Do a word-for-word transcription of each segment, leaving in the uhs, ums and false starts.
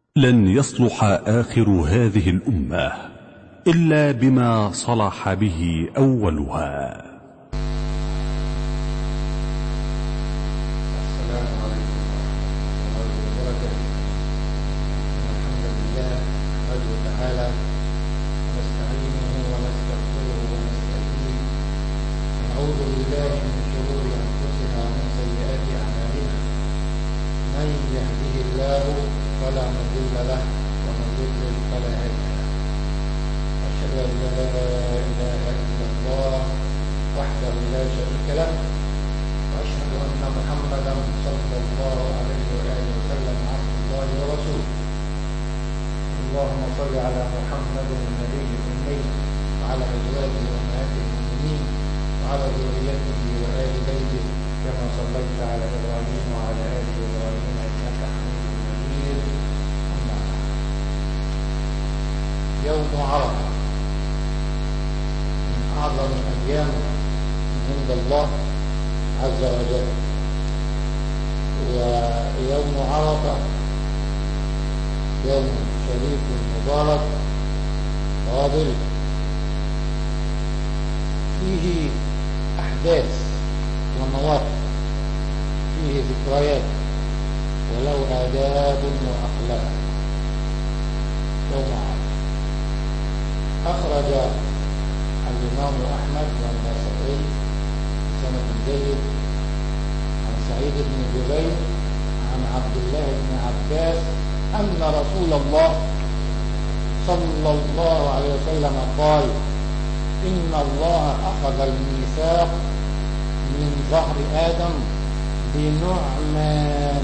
لن يصلح آخر هذه الأمة إلا بما صلح به أولها. السلام عليكم ورحمة الله وبركاته. الحمد لله نحمده تعالى ونستعينه ونستغفره ونستهديه، ونعوذ بالله من شرور أنفسنا ومن سيئات أعمالنا. من يهده الله فلا مضل له ومن يضلل فلا هادي له. أشهد أن لا إله إلا الله وحده لا شريك له، وأشهد أن محمدا صلى الله عليه وآله وسلم عبد الله ورسوله. اللهم صل على محمد النبي الأمي وعلى أزواجه أمهات المؤمنين وعلى ذريته وآل بيته كما صليت على إبراهيم وعلى آل إبراهيم إنك حميد مجيد. أما بعد، يوم عرفة من أعظم الأيام عند الله عز وجل، ويوم عرفة يوم شريف مبارك فاضل، فيه أحداث ومواقف، فيه ذكريات ولو آداب وأخلاق. يوم عرفة أخرج الإمام أحمد والنسائي سند جيد عن سعيد بن جبير عن عبد الله بن عباس أن رسول الله صلى الله عليه وسلم قال: إن الله أخذ الميثاق من ظهر آدم بنعمان،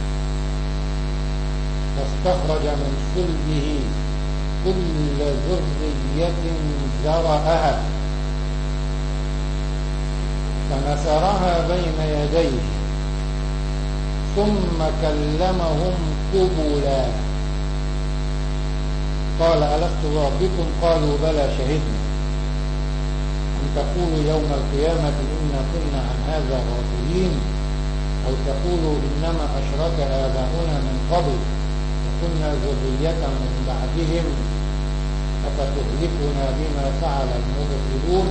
فاستخرج من صلبه كل ذرية ذرأها فنثرها بين يديه، ثم كلمهم قبلا. قال: ألست بربكم؟ قالوا: بلى، شهدنا. أن تقولوا يوم القيامة إنا كنا عن هذا غافلين، أو تقولوا إنما أشرك آباؤنا من قبل وكنا ذرية من بعدهم أفتهلكنا بما فعل المبطلون.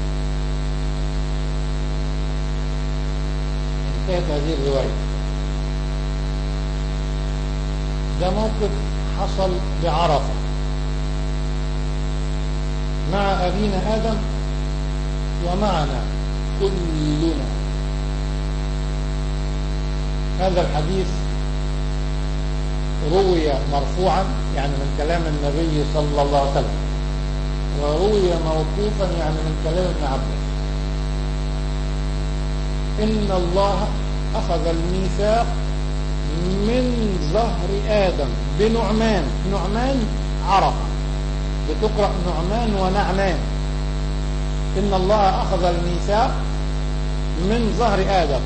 انتهت هذه الرواية. ده موقف حصل بعرفة مع أبينا آدم ومعنا كلنا. هذا الحديث روي مرفوعا، يعني من كلام النبي صلى الله عليه وسلم، وروي موقوفا، يعني من كلام ابن عباس. إن الله أخذ الميثاق من ظهر آدم بنعمان. نعمان عرفة، بتقرأ نعمان ونعمان. إن الله أخذ الميثاق من ظهر آدم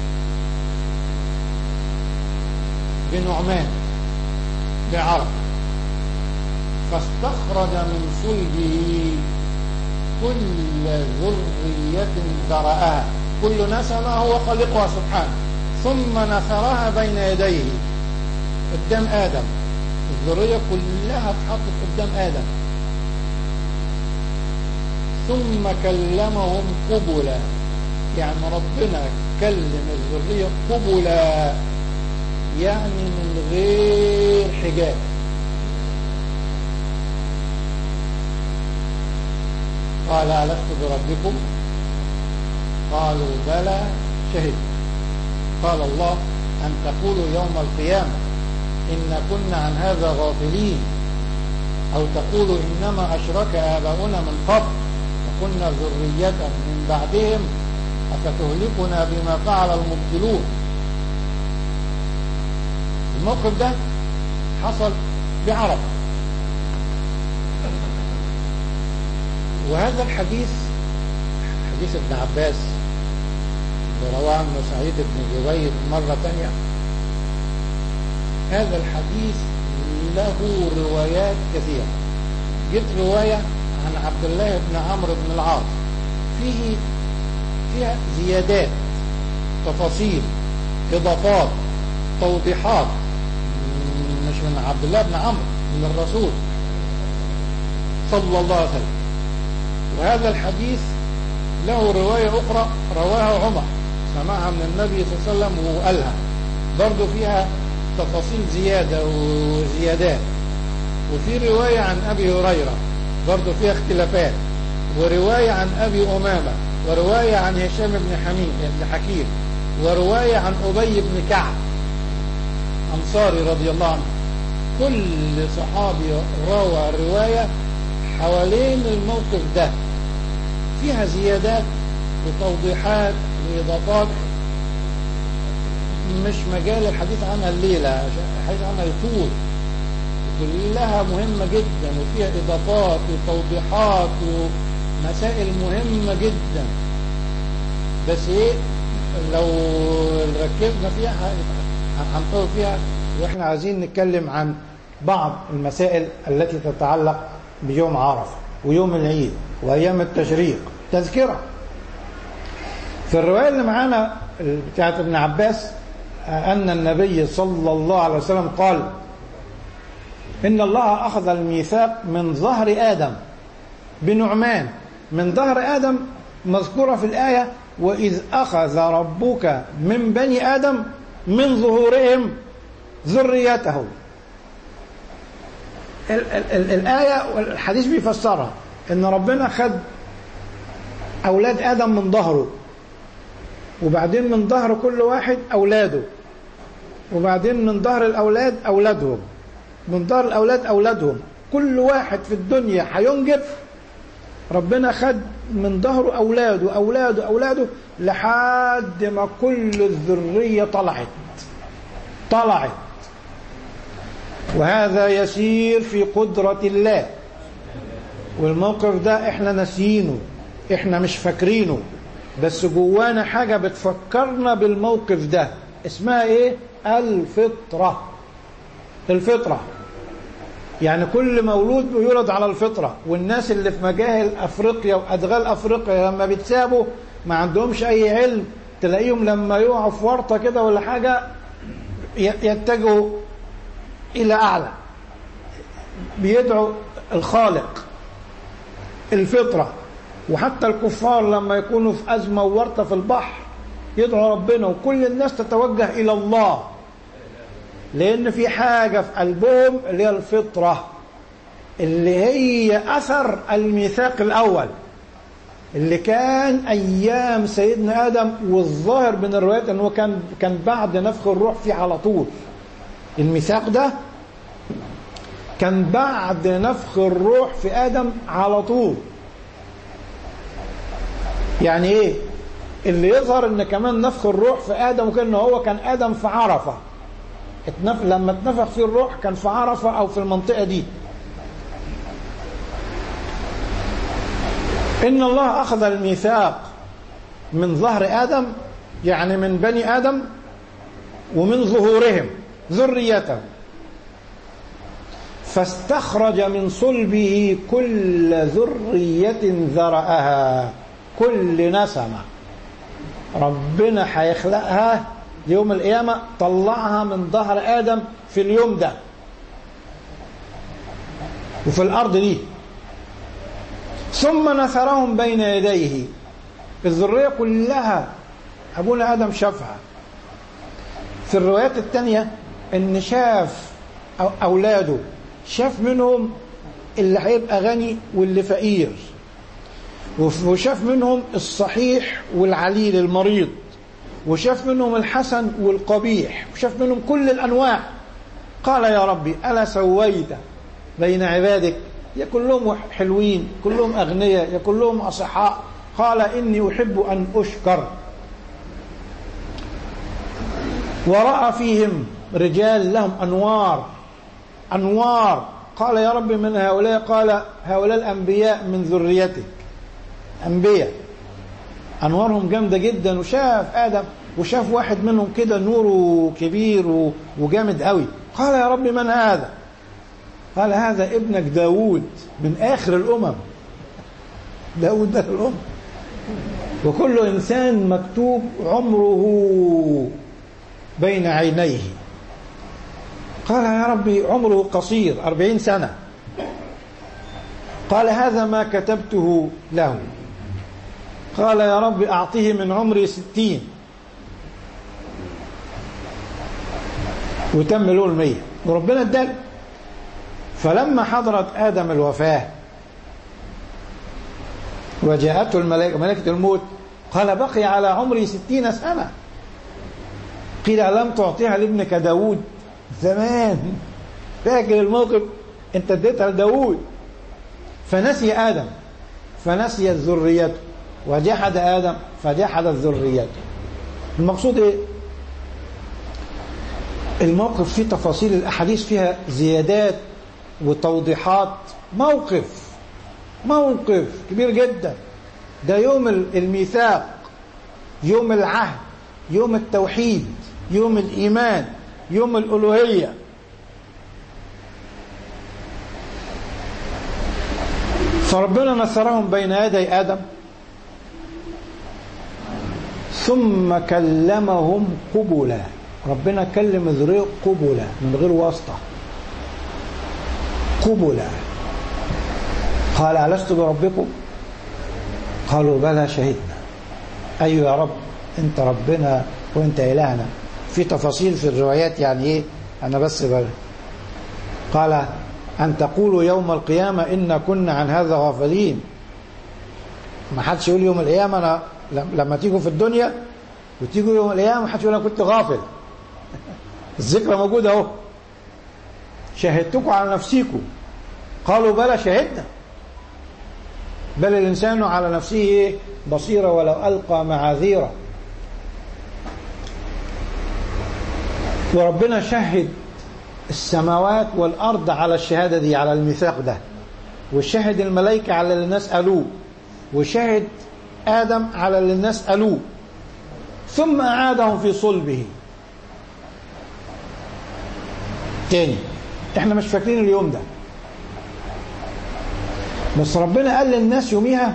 بنعمان بعرفة، فاستخرج من صلبه كل ذرية ذرأها. كل نسمة هو خالقها سبحانه، ثم نثرها بين يديه قدام آدم. الذرية كلها اتحطت قدام آدم، ثم كلمهم قبلا، يعني ربنا كلم الذرية قبلا، يعني من غير حجاب. قال: ألست بربكم؟ قالوا: بلى، شهد. قال الله: أن تقولوا يوم القيامة إن كنا عن هذا غافلين، أو تقولوا إنما أشرك آباؤنا من قبل وكنا ذرية من بعدهم أفتهلكنا بما فعل المبطلون. الموقف ده حصل بعرفة. وهذا الحديث حديث ابن عباس ورواه عنه سعيد بن جبير مرة ثانية. هذا الحديث له روايات كثيرة. جت رواية عن عبد الله بن عمرو بن العاص فيه فيها زيادات، تفاصيل، إضافات، توضيحات، مش من عبد الله بن عمرو من الرسول صلى الله عليه وسلم. وهذا الحديث له رواية أخرى رواها عمر سمعها من النبي صلى الله عليه وسلم وقالها برضو فيها تفاصيل زيادة وزيادات. وفي رواية عن أبي هريرة برضو فيها اختلافات، ورواية عن أبي أمامة، ورواية عن هشام بن حميد بن حكيم، ورواية عن أبي بن كعب أنصاري رضي الله عنه. كل صحابي روى رواية حوالين الموقف ده فيها زيادات وتوضيحات وإضافات مش مجال الحديث عنها الليلة، الحديث عنها يطول، كلها مهمة جدا وفيها إضافات وتوضيحات ومسائل مهمة جدا. بس إيه لو ركزنا فيها هنطول فيها. وإحنا عايزين نتكلم عن بعض المسائل التي تتعلق بيوم عرفة ويوم العيد وأيام التشريق. تذكرة في الرواية اللي معانا بتاعت ابن عباس أن النبي صلى الله عليه وسلم قال إن الله أخذ الميثاق من ظهر آدم بنعمان. من ظهر آدم مذكورة في الآية وإذ أخذ ربك من بني آدم من ظهورهم ذريته. الآية والحديث بيفسرها إن ربنا خد أولاد آدم من ظهره، وبعدين من ظهر كل واحد أولاده، وبعدين من ظهر الأولاد أولادهم، من ظهر الأولاد أولادهم. كل واحد في الدنيا هينجب ربنا خد من ظهره أولاده أولاده أولاده لحد ما كل الذرية طلعت طلعت وهذا يسير في قدرة الله. والموقف ده احنا ناسيينه، احنا مش فاكرينه، بس جوانا حاجة بتفكرنا بالموقف ده اسمها ايه؟ الفطرة. الفطرة يعني كل مولود بيولد على الفطرة. والناس اللي في مجاهل أفريقيا وأدغال أفريقيا لما بيتسابوا ما عندهمش أي علم، تلاقيهم لما يقعوا في ورطة كده ولا حاجة يتجهوا إلى أعلى، بيدعوا الخالق. الفطرة. وحتى الكفار لما يكونوا في أزمة وورطة في البحر يدعوا ربنا، وكل الناس تتوجه إلى الله، لأن في حاجة في قلبهم اللي هي الفطرة، اللي هي أثر الميثاق الأول اللي كان أيام سيدنا آدم. والظاهر من الروايات أنه كان كان بعد نفخ الروح فيه على طول. الميثاق ده كان بعد نفخ الروح في آدم على طول. يعني إيه؟ اللي يظهر أن كمان نفخ الروح في آدم، وكأنه هو كان آدم في عرفة، اتنف... لما اتنفخ فيه الروح كان في عرفة أو في المنطقة دي. إن الله أخذ الميثاق من ظهر آدم، يعني من بني آدم، ومن ظهورهم ذريته، فاستخرج من صلبه كل ذرية ذرأها. كل نسمة ربنا هيخلقها يوم القيامة طلعها من ظهر آدم في اليوم ده وفي الأرض دي، ثم نثرهم بين يديه. الذرية كلها أبونا آدم شافها. في الروايات التانية إن شاف أولاده، شاف منهم اللي هيبقى غني واللي فقير، وشاف منهم الصحيح والعليل المريض، وشاف منهم الحسن والقبيح، وشاف منهم كل الأنواع. قال يا ربي ألا سويت بين عبادك؟ يا كلهم حلوين، كلهم أغنياء، يا كلهم أصحاء. قال إني أحب أن أشكر. ورأى فيهم رجال لهم أنوار أنوار. قال يا رب من هؤلاء؟ قال هؤلاء الأنبياء من ذريتك، أنبياء أنوارهم جامدة جدا. وشاف آدم وشاف واحد منهم كده نوره كبير وجامد قوي. قال يا رب من هذا؟ قال هذا ابنك داود من آخر الأمم. داود ده الأمم. وكل إنسان مكتوب عمره بين عينيه. قال يا ربي عمره قصير أربعين سنة. قال هذا ما كتبته له. قال يا رب أعطيه من عمري ستين، وتم له المية وربنا اداله. فلما حضرت آدم الوفاة وجاءته الملائكة ملائكة الموت، قال بقي على عمري ستين سنة. قيل ألم تعطيها لابنك داود؟ زمان فاكر الموقف، انت اديتها لداود. فنسي آدم فنسيت ذريته، وجحد آدم فجحدت ذريته. المقصود ايه؟ الموقف فيه تفاصيل، الأحاديث فيها زيادات وتوضيحات. موقف موقف كبير جدا. ده يوم الميثاق، يوم العهد، يوم التوحيد، يوم الإيمان، يوم الألوهية. فربنا نثرهم بين يدي آدم ثم كلمهم قبلا. ربنا كلم ذريه قبلا من غير واسطة، قبلا. قال ألست بربكم؟ قالوا بلى شهدنا. أيوة يا رب، أنت ربنا وأنت إلهنا. في تفاصيل في الروايات يعني إيه، أنا بس بلى. قال أن تقولوا يوم القيامة إن كنا عن هذا غافلين. ما حدش يقول يوم القيامة أنا لما تيجوا في الدنيا وتيجوا يوم القيامة ما حدش يقول أنا كنت غافل. الذكرى موجودة أهو. شهدتكم على نفسيكم. قالوا بلى شهدنا. بل الإنسان على نفسه بصيرة ولو ألقى معاذيره. وربنا شهد السماوات والأرض على الشهادة دي، على الميثاق ده، وشهد الملائكة على اللي الناس قالوه، وشهد آدم على اللي الناس قالوه، ثم أعادهم في صلبه تاني. احنا مش فاكرين اليوم ده، بس ربنا قال للناس يوميها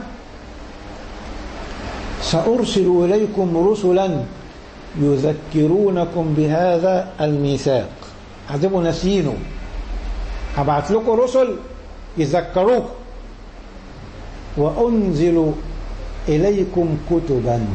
سأرسل إليكم رسلا يذكرونكم بهذا الميثاق. هتبقوا ناسينه، هبعت لكم رسل يذكروكم. وأنزل إليكم كتبا.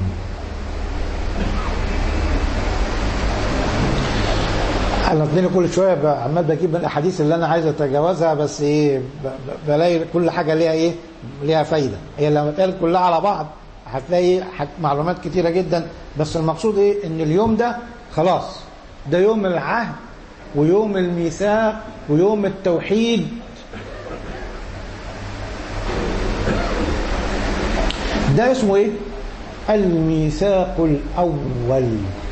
أنا الدنيا كل شوية عمال بجيب الأحاديث اللي أنا عايز أتجاوزها، بس إيه بلاقي كل حاجة ليها إيه، ليها فايدة. هي لما تقال كلها على بعض هتلاقي معلومات كتيرة جدا. بس المقصود إيه، إن اليوم ده خلاص ده يوم العهد ويوم الميثاق ويوم التوحيد. ده اسمه إيه؟ الميثاق الأول.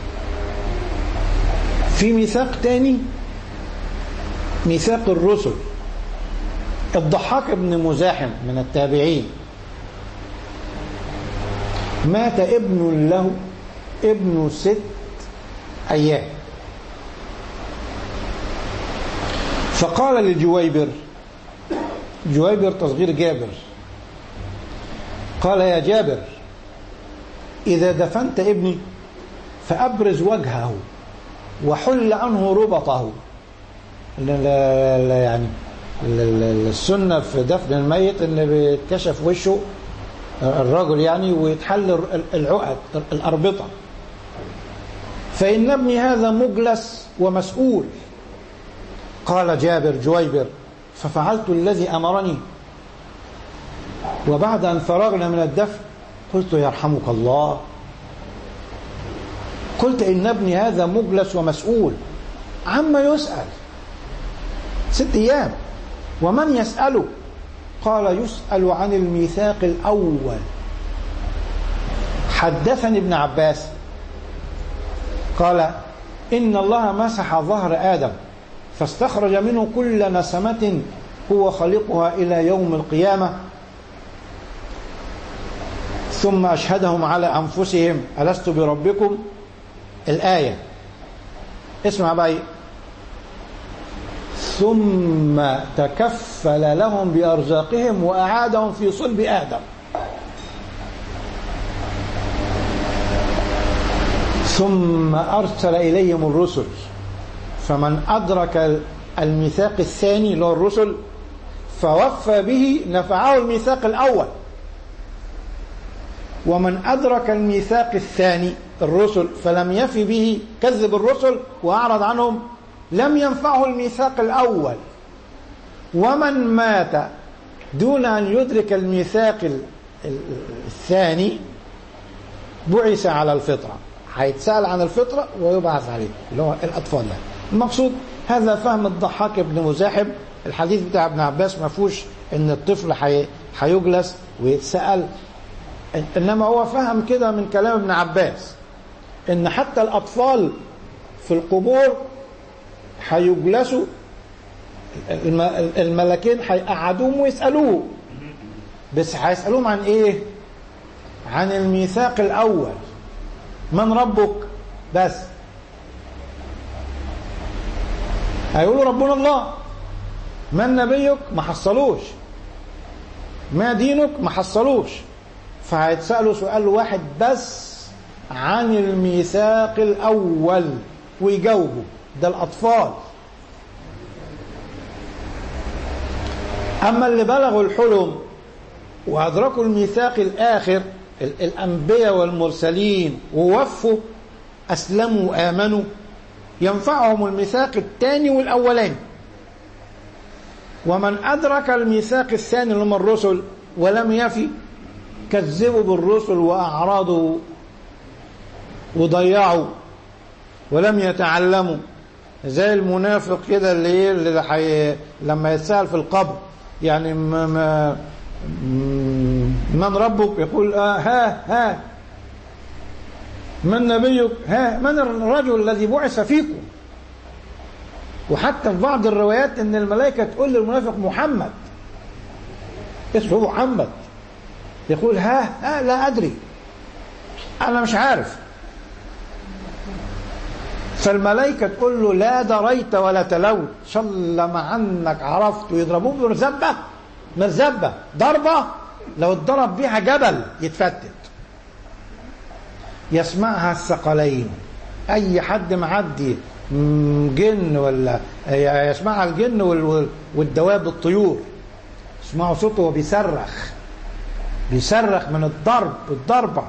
في ميثاق تاني، ميثاق الرسل. الضحاك بن مزاحم من التابعين مات ابن له ابن ست أيام، فقال لجويبر، جويبر تصغير جابر، قال يا جابر إذا دفنت ابني فأبرز وجهه وحل عنه ربطه. يعني السنة في دفن الميت ان بيتكشف وشه الرجل يعني ويتحل العقد الأربطة. فإن ابني هذا مجلس ومسؤول. قال جابر جويبر ففعلت الذي أمرني، وبعد أن فرغنا من الدفن قلت يرحمك الله، قلت إن ابني هذا مجلس ومسؤول عما يسأل. ست أيام. ومن يسأله؟ قال يسأل عن الميثاق الأول. حدثني ابن عباس قال إن الله مسح ظهر آدم فاستخرج منه كل نسمة هو خلقها إلى يوم القيامة، ثم أشهدهم على أنفسهم ألست بربكم. الآية اسمع بقى. ثم تكفل لهم بأرزاقهم وأعادهم في صلب آدم. ثم أرسل إليهم الرسل فمن أدرك الميثاق الثاني اللي هو الرسل فوفى به نفعه الميثاق الأول، ومن أدرك الميثاق الثاني الرسل فلم يفي به كذب الرسل وأعرض عنهم لم ينفعه الميثاق الأول. ومن مات دون أن يدرك الميثاق الثاني بعث على الفطرة، هيتسأل عن الفطرة ويبعث عليه اللي هو الأطفال. يعني المقصود هذا فهم الضحاك بن مزاحم. الحديث بتاع ابن عباس ما فيهوش ان الطفل هيجلس ويتسأل، انما هو فهم كده من كلام ابن عباس ان حتى الأطفال في القبور هيجلسوا، الملكين هيقعدوهم ويسألوه، بس هيسألوهم عن ايه؟ عن الميثاق الأول، من ربك؟ بس هيقولوا ربنا الله. من نبيك؟ ما حصلوش. ما دينك؟ ما حصلوش. فهيتسألوا سؤال واحد بس عن الميثاق الأول ويجاوبوا. ده الأطفال. أما اللي بلغوا الحلم وأدركوا الميثاق الآخر، الأنبياء والمرسلين، ووفوا أسلموا وآمنوا، ينفعهم الميثاق الثاني والأولاني. ومن أدرك الميثاق الثاني اللي هم الرسل ولم يفي كذبوا بالرسل وأعرضوا وضيعوا ولم يتعلموا، زي المنافق كده اللي, اللي حي... لما يتسأل في القبر يعني ما ما من ربك؟ يقول آه ها ها. من نبيك؟ ها. من الرجل الذي بعث فيكم؟ وحتى في بعض الروايات ان الملائكة تقول للمنافق محمد، اسمه محمد، يقول ها ها لا أدري، أنا مش عارف. فالملائكة تقول له لا دريت ولا تلوت، شلما عنك عرفت. ويضربوه بمرزبة، مرزبة ضربة لو اتضرب بيها جبل يتفتت. يسمعها الثقلين، أي حد معدي جن ولا يسمعها الجن والدواب الطيور، يسمعوا صوته وبيصرخ، بيصرخ من الضرب الضربة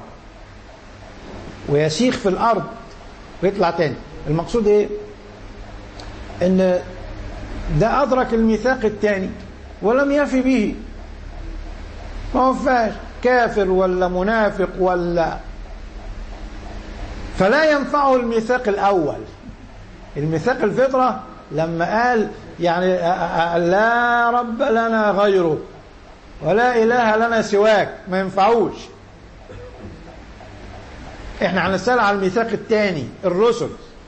ويسيخ في الأرض ويطلع تاني. المقصود ايه؟ ان ده أدرك الميثاق الثاني ولم يفي به، ما وفاش، كافر ولا منافق ولا، فلا ينفعه الميثاق الأول. الميثاق الفطرة لما قال يعني لا رب لنا غيره ولا إله لنا سواك، ما ينفعوش. احنا هنسأل على الميثاق الثاني الرسل،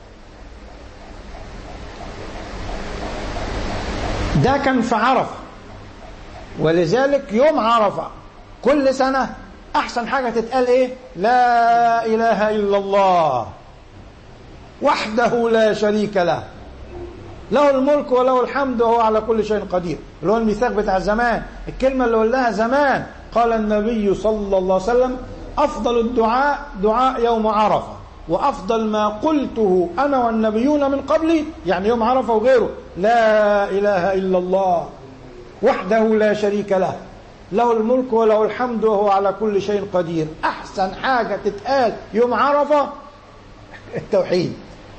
ده كان في عرفة، ولذلك يوم عرفة كل سنة أحسن حاجة تتقال إيه؟ لا إله إلا الله وحده لا شريك له، له الملك وله الحمد وهو على كل شيء قدير، اللي هو الميثاق بتاع زمان. الكلمة اللي قلناها زمان قال النبي صلى الله عليه وسلم أفضل الدعاء دعاء يوم عرفة، وأفضل ما قلته أنا والنبيون من قبلي، يعني يوم عرفة وغيره، لا إله إلا الله وحده لا شريك له، له الملك وله الحمد وهو على كل شيء قدير. أحسن حاجة تتقال يوم عرفة التوحيد،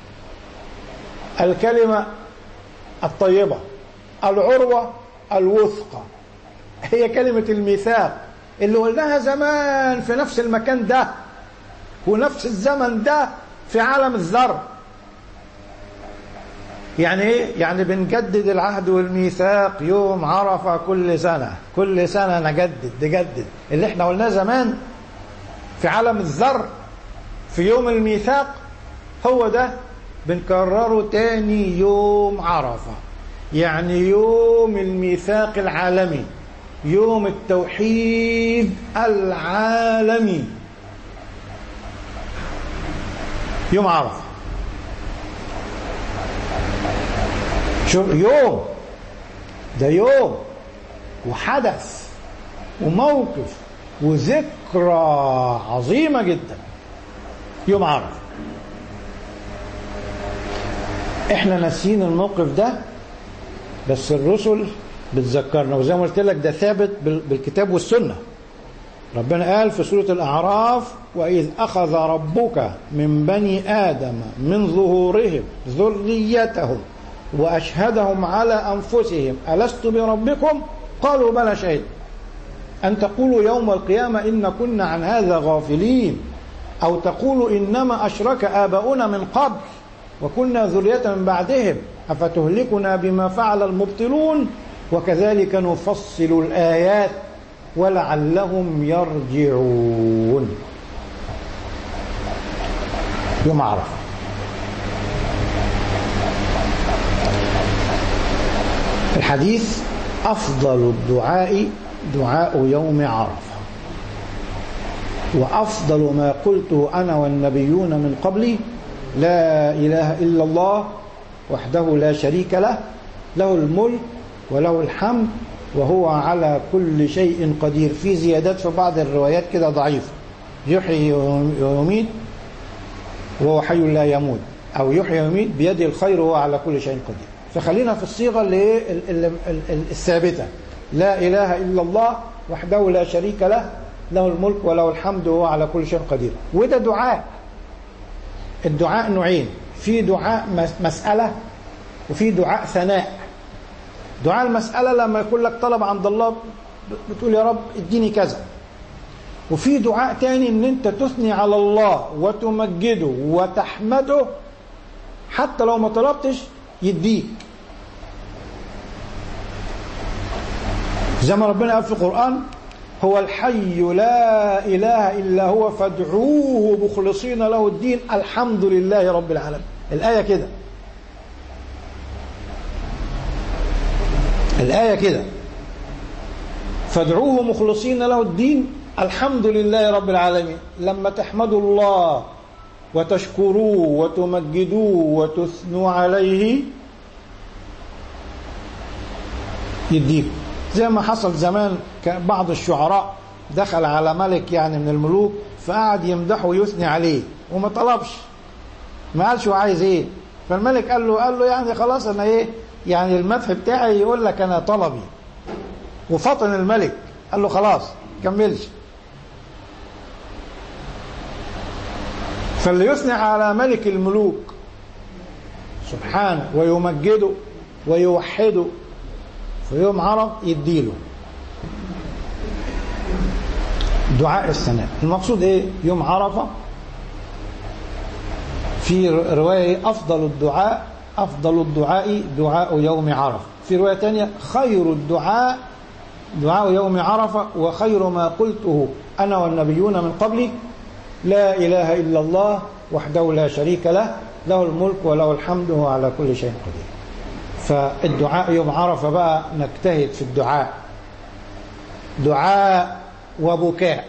الكلمة الطيبة، العروة الوثقى، هي كلمة الميثاق اللي قلناها زمان في نفس المكان ده ونفس الزمن ده في عالم الذر. يعني ايه؟ يعني بنجدد العهد والميثاق يوم عرفة كل سنة، كل سنة نجدد نجدد اللي احنا قلناه زمان في عالم الذر في يوم الميثاق، هو ده بنكرره تاني يوم عرفة، يعني يوم الميثاق العالمي، يوم التوحيد العالمي، يوم عرفة. شو يوم ده؟ يوم وحدث وموقف وذكرى عظيمة جدا، يوم عرفة. احنا ناسيين الموقف ده، بس الرسل بتذكرنا، وزي ما قلت لك ده ثابت بالكتاب والسنة. ربنا قال في سورة الأعراف: وإذ أخذ ربك من بني آدم من ظهورهم ذريتهم وأشهدهم على أنفسهم ألست بربكم قالوا بلى شهدنا أن تقولوا يوم القيامة إن كنا عن هذا غافلين أو تقولوا إنما أشرك آباؤنا من قبل وكنا ذرية من بعدهم أفتهلكنا بما فعل المبطلون وكذلك نفصل الآيات ولعلهم يرجعون. يوم عرفة الحديث: أفضل الدعاء دعاء يوم عرفة، وأفضل ما قلته أنا والنبيون من قبلي لا إله إلا الله وحده لا شريك له، له الملك وله الحمد وهو على كل شيء قدير. في زيادات في بعض الروايات كده ضعيفة: يحيي ويميت وهو حي لا يموت، أو يحيي ويميت بيده الخير وهو على كل شيء قدير. فخلينا في الصيغة اللي الثابتة: لا إله إلا الله وحده لا شريك له، له الملك وله الحمد وهو على كل شيء قدير. وده دعاء. الدعاء نوعين: في دعاء مسألة وفي دعاء ثناء. دعاء المسألة لما يكون لك طلب عند الله بتقول يا رب اديني كذا. وفي دعاء تاني ان انت تثني على الله وتمجده وتحمده حتى لو ما طلبتش يديك، زي ما ربنا قال في القرآن: هو الحي لا إله إلا هو فادعوه مخلصين له الدين الحمد لله رب العالمين. الآية كده، الآية كده: فادعوه مخلصين له الدين الحمد لله رب العالمين. لما تحمدوا الله وتشكروه وتمجدوه وتثنوا عليه يديكم. زي ما حصل زمان، بعض الشعراء دخل على ملك يعني من الملوك فقعد يمدحه ويثني عليه وما طلبش، ما قالش هو عايز ايه. فالملك قال له قال له يعني خلاص انا ايه يعني المدح بتاعي يقول لك انا طلبي. وفطن الملك قال له خلاص كملش. فاللي يثني على ملك الملوك سبحانه ويمجده ويوحده في يوم عرف يديله. دعاء الثناء المقصود ايه؟ يوم عرفة في رواية أفضل الدعاء أفضل الدعاء دعاء يوم عرفة. في رواية تانية: خير الدعاء دعاء يوم عرفة وخير ما قلته أنا والنبيون من قبلي لا إله إلا الله وحده لا شريك له، له الملك وله الحمد وهو على كل شيء قدير. فالدعاء يوم عرفة بقى نجتهد في الدعاء، دعاء وبكاء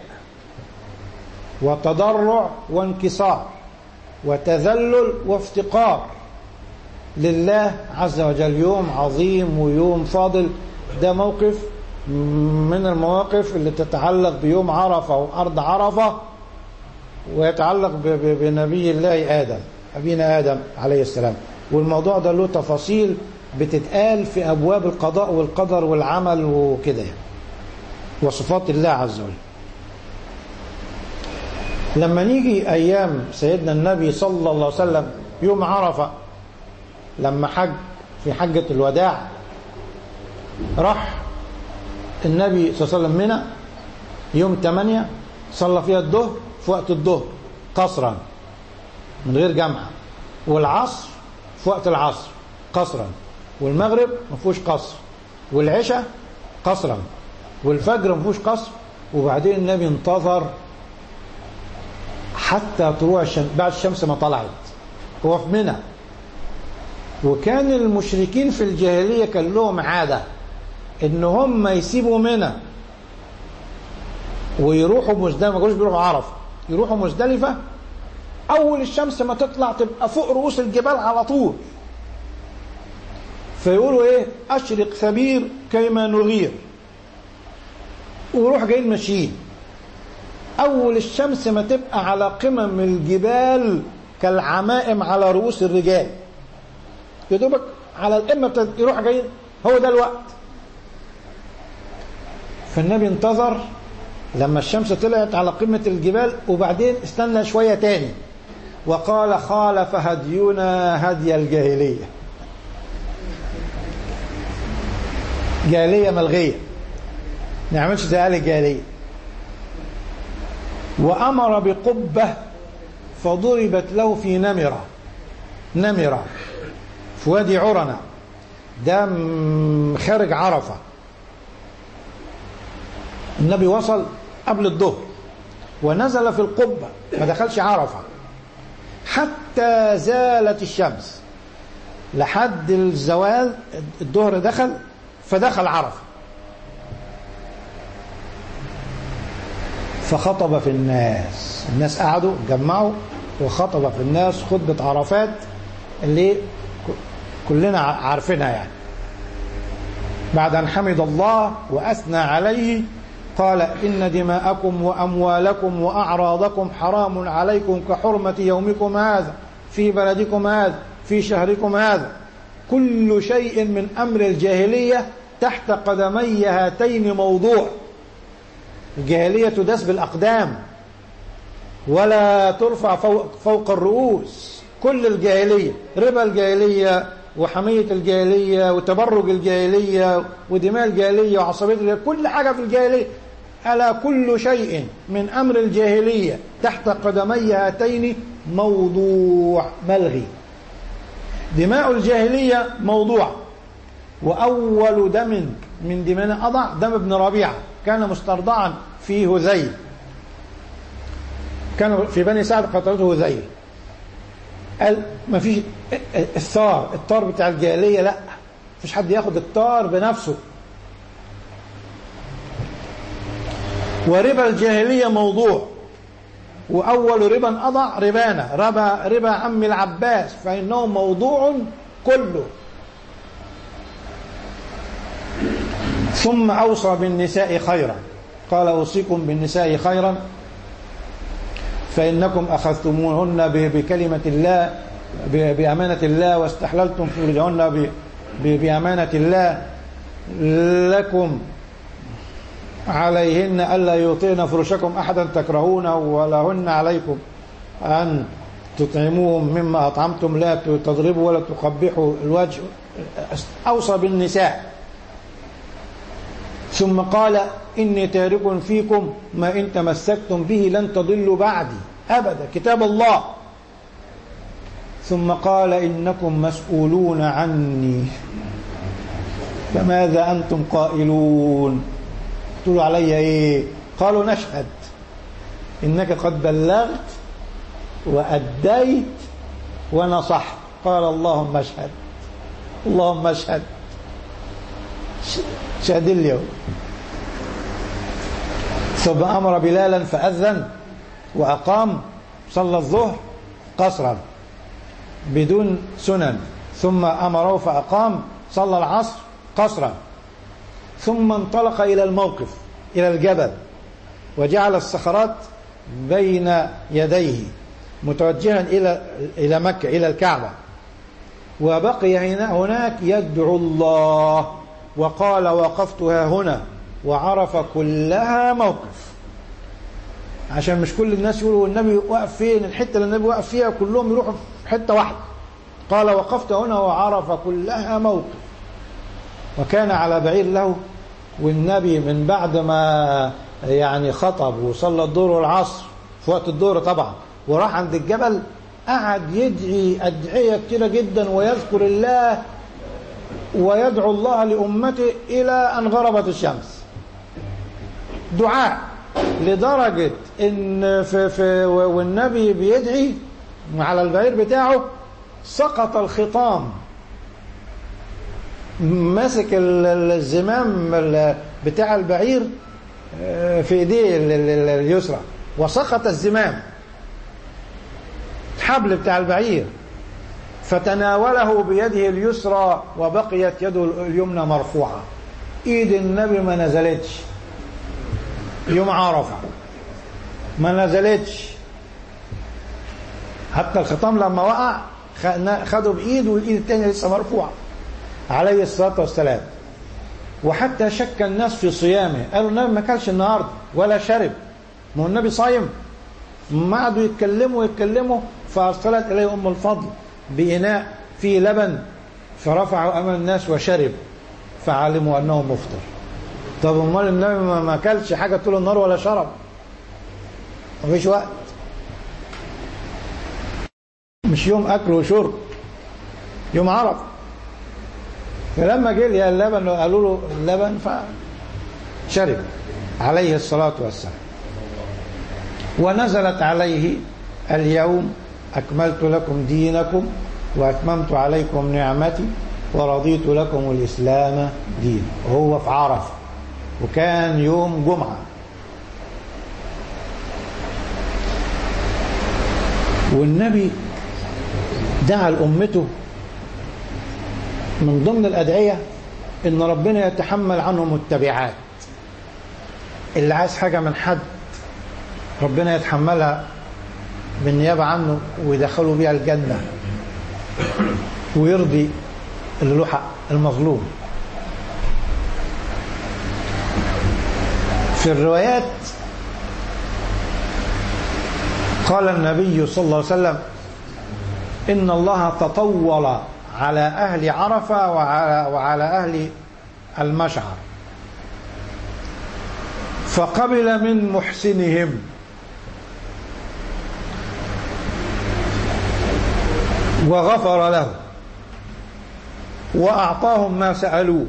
وتضرع وانكسار وتذلل وافتقار لله عز وجل. يوم عظيم ويوم فاضل. ده موقف من المواقف اللي تتعلق بيوم عرفة وأرض عرفة، ويتعلق بنبي الله آدم أبينا آدم عليه السلام. والموضوع ده له تفاصيل بتتقال في أبواب القضاء والقدر والعمل وكده وصفات الله عز وجل. لما نيجي أيام سيدنا النبي صلى الله عليه وسلم يوم عرفة، لما حج في حجة الوداع، راح النبي صلى الله عليه وسلم منى يوم ثمانية، صلى فيها الظهر في وقت الظهر قصرا من غير جمعة، والعصر في وقت العصر قصرا، والمغرب ما فيهوش قصر، والعشاء قصرا، والفجر ما فيهوش قصر. وبعدين النبي انتظر حتى طلوع الشمس، بعد الشمس ما طلعت، هو في منى. وكان المشركين في الجاهلية كان لهم عادة ان هم يسيبوا منى ويروحوا مزدلفة، ما كانوش بيروحوا عرفة، يروحوا مزدلفة اول الشمس ما تطلع تبقى فوق رؤوس الجبال على طول، فيقولوا ايه؟ اشرق ثبير كيما نغير، ويروح جايين ماشيين اول الشمس ما تبقى على قمم الجبال كالعمائم على رؤوس الرجال، يدوبك على القمة يروح جاي، هو ده الوقت. فالنبي انتظر لما الشمس طلعت على قمة الجبال، وبعدين استنى شوية تاني وقال خالف هدينا هدي الجاهلية. جاهلية ملغية، نعملش زي أهل الجاهلية. وأمر بقبة فضربت له في نمرة، نمرة في وادي عرنة، ده خارج عرفة. النبي وصل قبل الظهر ونزل في القبة، ما دخلش عرفة حتى زالت الشمس، لحد الزوال الظهر دخل، فدخل عرفة فخطب في الناس. الناس قعدوا جمعوا وخطب في الناس خطبة عرفات اللي كلنا عارفينها يعني. بعد أن حمد الله وأثنى عليه قال إن دماءكم وأموالكم وأعراضكم حرام عليكم كحرمة يومكم هذا في بلدكم هذا في شهركم هذا. كل شيء من أمر الجاهلية تحت قدمي هاتين موضوع. الجاهلية تداس بالأقدام ولا ترفع فوق, فوق الرؤوس. كل الجاهلية، ربا الجاهلية وحمية الجاهلية وتبرج الجاهلية ودماء الجاهلية وعصبية الجاهلية، كل حاجة في الجاهلية. ألا كل شيء من أمر الجاهلية تحت قدمي هاتين موضوع ملغي. دماء الجاهلية موضوع. وأول دم من دماء أضع دم ابن ربيعة، كان مسترضعا في هذيل، كان في بني سعد قتلته هذيل. قال ما فيش الثار، الثار بتاع الجاهلية لا، مفيش حد ياخد الثار بنفسه. وربا الجاهلية موضوع. وأول ربا أضع ربانا، ربا ربا عم العباس، فإنه موضوع كله. ثم أوصى بالنساء خيرا، قال أوصيكم بالنساء خيرا فإنكم أخذتموهن بكلمة الله بأمانة الله واستحللتم فروجهن بأمانة الله، لكم عليهن ألا يطيعن فرشكم أحدا تكرهونه، ولهن عليكم أن تطعموهم مما أطعمتم، لا تضربوا ولا تقبحوا الوجه. أوصى بالنساء. ثم قال إني تارك فيكم ما إن تمسكتم به لن تضلوا بعدي أبدا، كتاب الله. ثم قال إنكم مسؤولون عني فماذا أنتم قائلون؟ تقولوا علي إيه؟ قالوا نشهد إنك قد بلغت وأديت ونصحت. قال اللهم اشهد، اللهم اشهد، شهد اليوم. ثم أمر بلالا فأذن وأقام، صلى الظهر قصرا بدون سنن، ثم أمره فأقام، صلى العصر قصرا، ثم انطلق إلى الموقف، إلى الجبل، وجعل الصخرات بين يديه متوجها إلى إلى مكة، إلى الكعبة، وبقي هناك يدعو الله. وقال وقفتها هنا، وعرف كلها موقف، عشان مش كل الناس يقولوا النبي وقف فين، الحتة اللي النبي وقف فيها كلهم يروحوا في حتة واحدة. قال وقفت هنا وعرف كلها موقف. وكان على بعير له، والنبي من بعد ما يعني خطب وصلى الظهر والعصر في وقت الظهر طبعا، وراح عند الجبل قعد يدعي أدعية كتيرة جدا ويذكر الله ويدعو الله لأمته إلى أن غربت الشمس. دعاء لدرجة إن في في والنبي بيدعي على البعير بتاعه سقط الخطام، ماسك الزمام بتاع البعير في ايديه اليسرى، وسقط الزمام الحبل بتاع البعير، فتناوله بيده اليسرى وبقيت يده اليمنى مرفوعة. ايد النبي ما نزلتش يوم عرفة، ما نزلتش حتى الخطام لما وقع خدوا بإيد والإيد التانية لسه مرفوعة عليه الصلاة والسلام. وحتى شك الناس في صيامه، قالوا النبي ما كلش النهارده ولا شرب، ما هو النبي صايم. ما قعدوا يتكلموا يتكلموا فأرسلت إليه أم الفضل بإناء فيه لبن، فرفعوا أمام الناس وشرب، فعلموا أنه مفطر. طب امال النبي ما كلش حاجة طول النهار ولا شرب؟ مفيش وقت، مش يوم أكل وشرب، يوم عرف. فلما جه لي اللبن قالوا له اللبن فشرب عليه الصلاة والسلام. ونزلت عليه اليوم أكملت لكم دينكم وأتممت عليكم نعمتي ورضيت لكم الإسلام دين، وهو في عرفة وكان يوم جمعة. والنبي دعا لأمته من ضمن الأدعية إن ربنا يتحمل عنهم التبعات. اللي عايز حاجة من حد ربنا يتحملها بالنيابة عنه ويدخلوا بيها الجنة، ويرضي اللي له حق المظلوم. في الروايات قال النبي صلى الله عليه وسلم إن الله تطول على أهل عرفة وعلى, وعلى أهل المشعر، فقبل من محسنهم وغفر له وأعطاهم ما سألوه،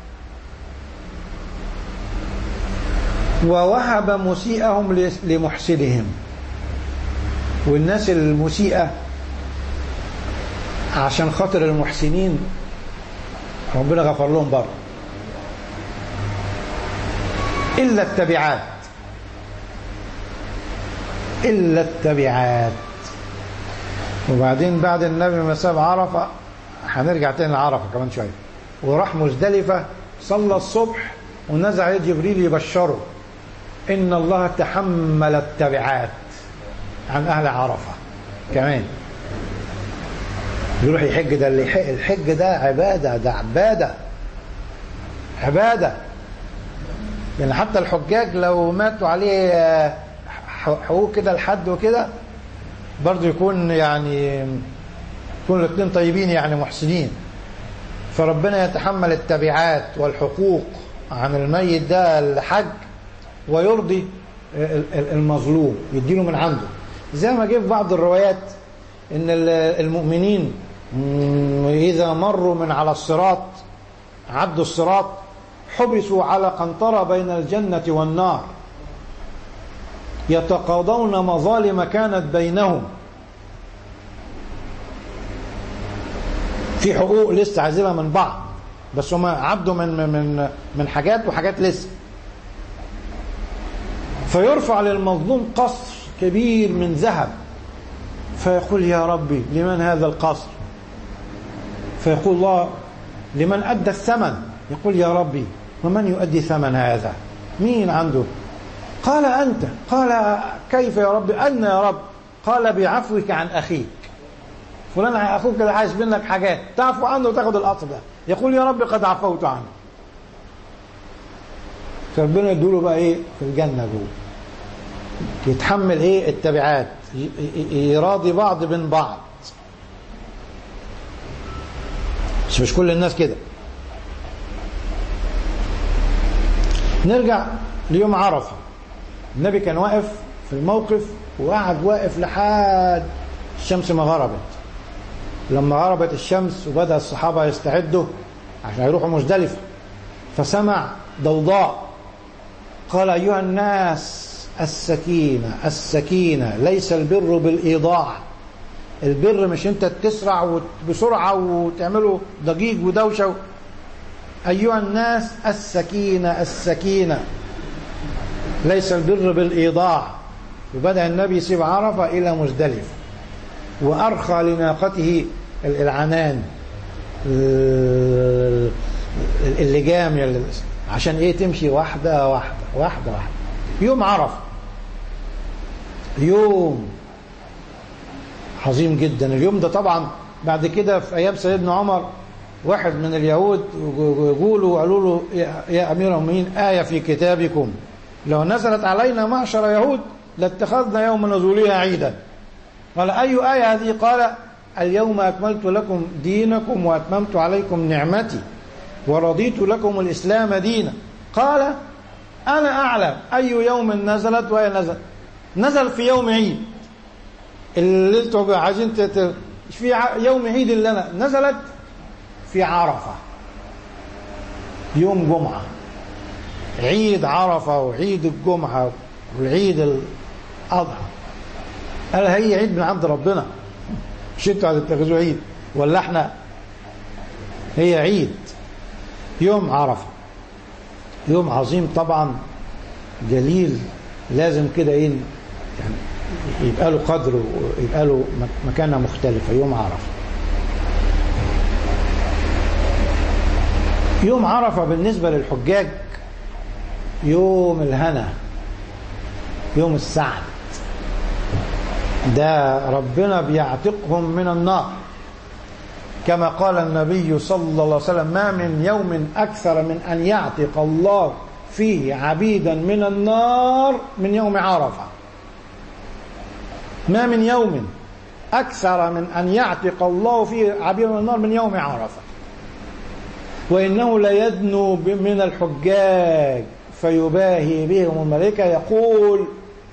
ووهب مسيئهم لمحسنهم. والناس المسيئة عشان خاطر المحسنين ربنا غفر لهم برضه، إلا التبعات، إلا التبعات. وبعدين بعد النبي ما ساب عرفة هنرجع تاني لعرفة كمان شوية، وراح مزدلفة صلى الصبح ونزل عليه جبريل يبشره إن الله تحمل التبعات عن أهل عرفة كمان. يروح يحج، ده اللي يحج الحج ده عبادة، ده عبادة عبادة. يعني حتى الحجاج لو ماتوا عليه حقوق كده لحد وكده برضو يكون يعني يكون الاثنين طيبين يعني محسنين. فربنا يتحمل التبعات والحقوق عن الميت ده الحج ويرضي المظلوم، يديله من عنده. زي ما جه في بعض الروايات ان المؤمنين اذا مروا من على الصراط عدوا الصراط حبسوا على قنطرة بين الجنة والنار يتقاضون مظالم كانت بينهم، في حقوق لسه عايزينها من بعض، بس هم عبدوا من من من حاجات وحاجات لسه. فيرفع للمظلوم قصر كبير من ذهب، فيقول يا ربي لمن هذا القصر؟ فيقول الله لمن أدى الثمن. يقول يا ربي ومن يؤدي ثمن هذا؟ مين عنده؟ قال أنت. قال كيف يا رب؟ أن يا رب؟ قال بعفوك عن أخيك فلان، أخوك اللي عايز منك حاجات تعفو عنه وتاخد القصر ده. يقول يا رب قد عفوت عنه. فربنا يدوله بقى إيه في الجنة جوه، يتحمل إيه التبعات، يراضي بعض بين بعض. بس مش كل الناس كده. نرجع ليوم عرفة. النبي كان واقف في الموقف وقعد واقف لحد الشمس ما غربت. لما غربت الشمس وبدأ الصحابة يستعدوا عشان يروحوا مزدلفة، فسمع ضوضاء قال أيها الناس السكينة السكينة، ليس البر بالإيضاع. البر مش انت تسرع بسرعة وتعملوا ضجيج ودوشة. أيها الناس السكينة السكينة، ليس البر بالإيضاع. وبدأ النبي يسيب عرفة إلى مزدلفة، وأرخى لناقته العنان اللجام عشان إيه تمشي واحدة واحدة واحدة واحدة. يوم عرفة يوم عظيم جدا. اليوم ده طبعا بعد كده في أيام سيدنا عمر واحد من اليهود يقولوا قالوا له يا أمير المؤمنين آية في كتابكم لو نزلت علينا معشر يهود لاتخذنا يوم نزولها عيدا. قال أي آية هذه؟ قال اليوم أكملت لكم دينكم وأتممت عليكم نعمتي ورضيت لكم الإسلام دينا. قال أنا أعلم أي يوم نزلت وهي نزل نزل في يوم عيد اللي انتوا عايزين في يوم عيد اللي أنا نزلت في عرفة يوم جمعة، عيد عرفة وعيد الجمعة والعيد الأضحى. قال هي عيد من عند ربنا، مش انتوا هتتخذوا عيد ولا احنا؟ هي عيد يوم عرفة، يوم عظيم طبعا جليل، لازم كده ايه يعني يبقى له قدر ويبقى له مكانة مختلفة. يوم عرفة، يوم عرفة بالنسبة للحجاج يوم الهنا، يوم السعد، ده ربنا بيعتقهم من النار كما قال النبي صلى الله عليه وسلم ما من يوم أكثر من أن يعتق الله فيه عبيدا من النار من يوم عرفة. ما من يوم أكثر من أن يعتق الله فيه عبيدا من النار من يوم عرفة. وإنه ليدنو من الحجاج فيباهي بهم الملائكة يقول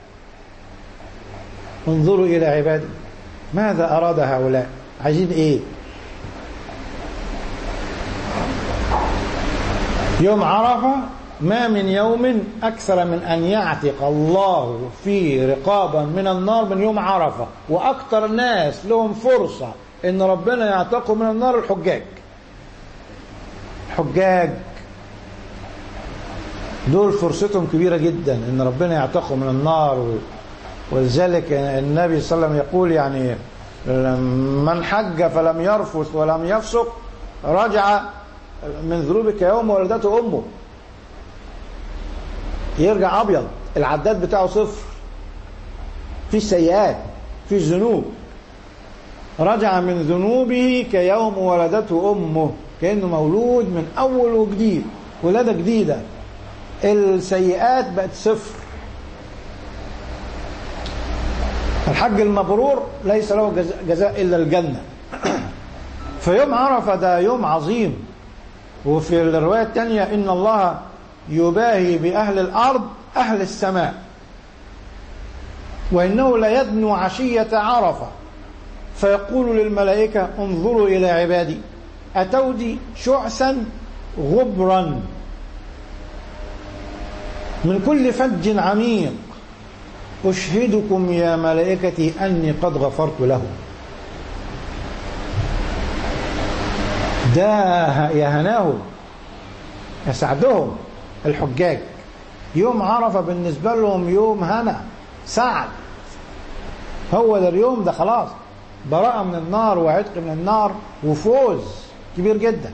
انظروا إلى عبادي ماذا أراد هؤلاء، عايزين إيه؟ يوم عرفة ما من يوم أكثر من أن يعتق الله فيه رقابا من النار من يوم عرفة. وأكثر ناس لهم فرصة إن ربنا يعتقوا من النار الحجاج. الحجاج دول فرصتهم كبيرة جدا إن ربنا يعتقوا من النار. ولذلك النبي صلى الله عليه وسلم يقول يعني من حج فلم يرفث ولم يفسق رجع من ذنوبك يوم ولدته أمه، يرجع أبيض، العداد بتاعه صفر، في سيئات في ذنوب، رجع من ذنوبه كيوم ولدته أمه، كأنه مولود من أول وجديد، ولادة جديدة، السيئات بقت صفر. الحج المبرور ليس له جزاء إلا الجنة. فيوم عرفة ده يوم عظيم. وفي الرواية الثانية إن الله يباهي بأهل الأرض أهل السماء، وإنه ليدنو عشية عرفة فيقول للملائكة انظروا إلى عبادي أتودي شعثا غبرا من كل فج عميق أشهدكم يا ملائكتي أني قد غفرت له. ده يا هناهم يا سعدهم الحجاج. يوم عرفة بالنسبة لهم يوم هنا سعد، هو ده اليوم ده خلاص براءة من النار وعتق من النار وفوز كبير جدا،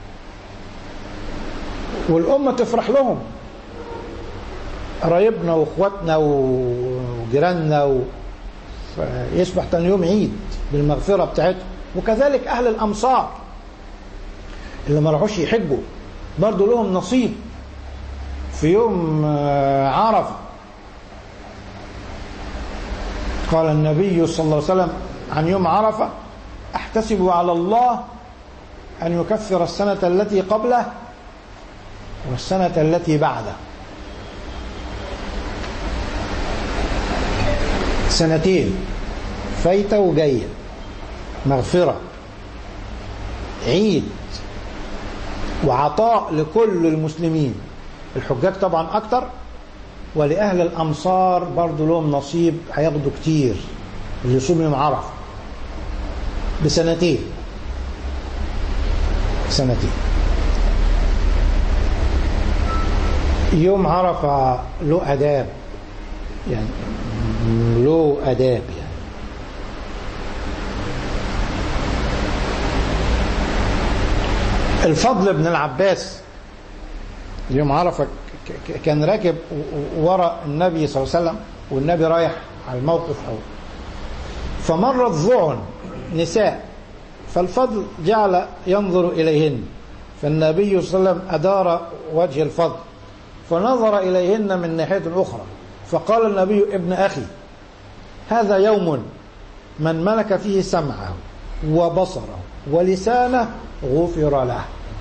والأمة تفرح لهم، قرايبنا واخواتنا وجيراننا و... يصبح تاني يوم عيد بالمغفرة بتاعتهم. وكذلك أهل الأمصار اللي ما راحوش يحجوا برضو لهم نصيب في يوم عرفة. قال النبي صلى الله عليه وسلم عن يوم عرفة أحتسب على الله أن يكفر السنة التي قبله والسنة التي بعده. سنتين فايتة وجاية، مغفرة، عيد، وعطاء لكل المسلمين. الحجاج طبعا أكتر، ولأهل الأمصار برضو لهم نصيب، هياخدوا كتير اللي يصوم يوم عرفة بسنتين سنتين. يوم عرفة له أداب، يعني له أداب يعني. الفضل بن العباس يوم عرفة كان راكب وراء النبي صلى الله عليه وسلم، والنبي رايح على الموقف أو فمرت ضعن نساء فالفضل جعل ينظر إليهن، فالنبي صلى الله عليه وسلم أدار وجه الفضل فنظر إليهن من ناحية أخرى، فقال النبي: ابن أخي، هذا يوم من ملك فيه سمعه وبصره ولسانه غفر له.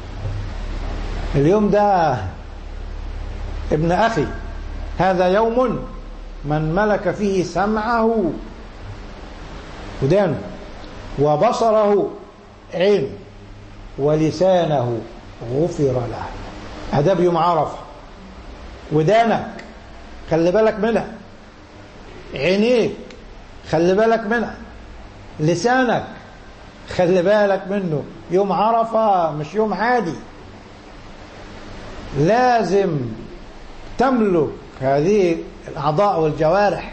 اليوم ده ابن أخي، هذا يوم من ملك فيه سمعه ودانه وبصره عين ولسانه غفر له. أداب يوم عرفة. ودانك خلي بالك منها، عينيك خلي بالك منها، لسانك خلي بالك منه. يوم عرفة مش يوم عادي، لازم تملك هذه الأعضاء والجوارح.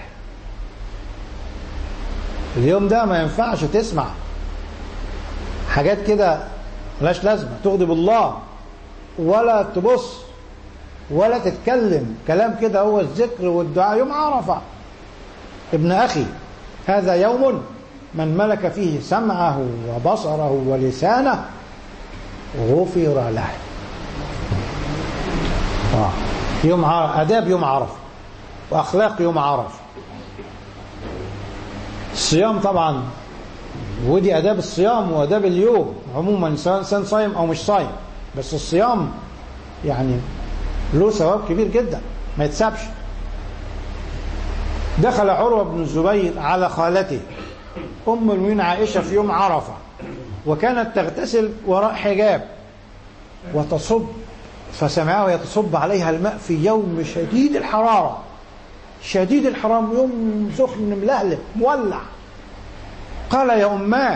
اليوم ده ما ينفعش تسمع حاجات كده ملاش لازمة تغضب الله، ولا تبص ولا تتكلم كلام كده. هو الذكر والدعاء يوم عرفة. ابن أخي، هذا يوم من ملك فيه سمعه وبصره ولسانه غفر له. آه. يوم عرفة، أداب يوم عرفة وأخلاق يوم عرفة. الصيام طبعا، ودي أداب الصيام وأداب اليوم عموما، سواء إنسان صايم أو مش صايم. بس الصيام يعني له ثواب كبير جدا ما يتسابش. دخل عروة بن الزبير على خالته أم المؤمنين عائشة في يوم عرفة، وكانت تغتسل وراء حجاب وتصب، فسمعه يتصب عليها الماء في يوم شديد الحرارة، شديد الحرام، يوم سخن ملهلب مولع. قال: يا أماه،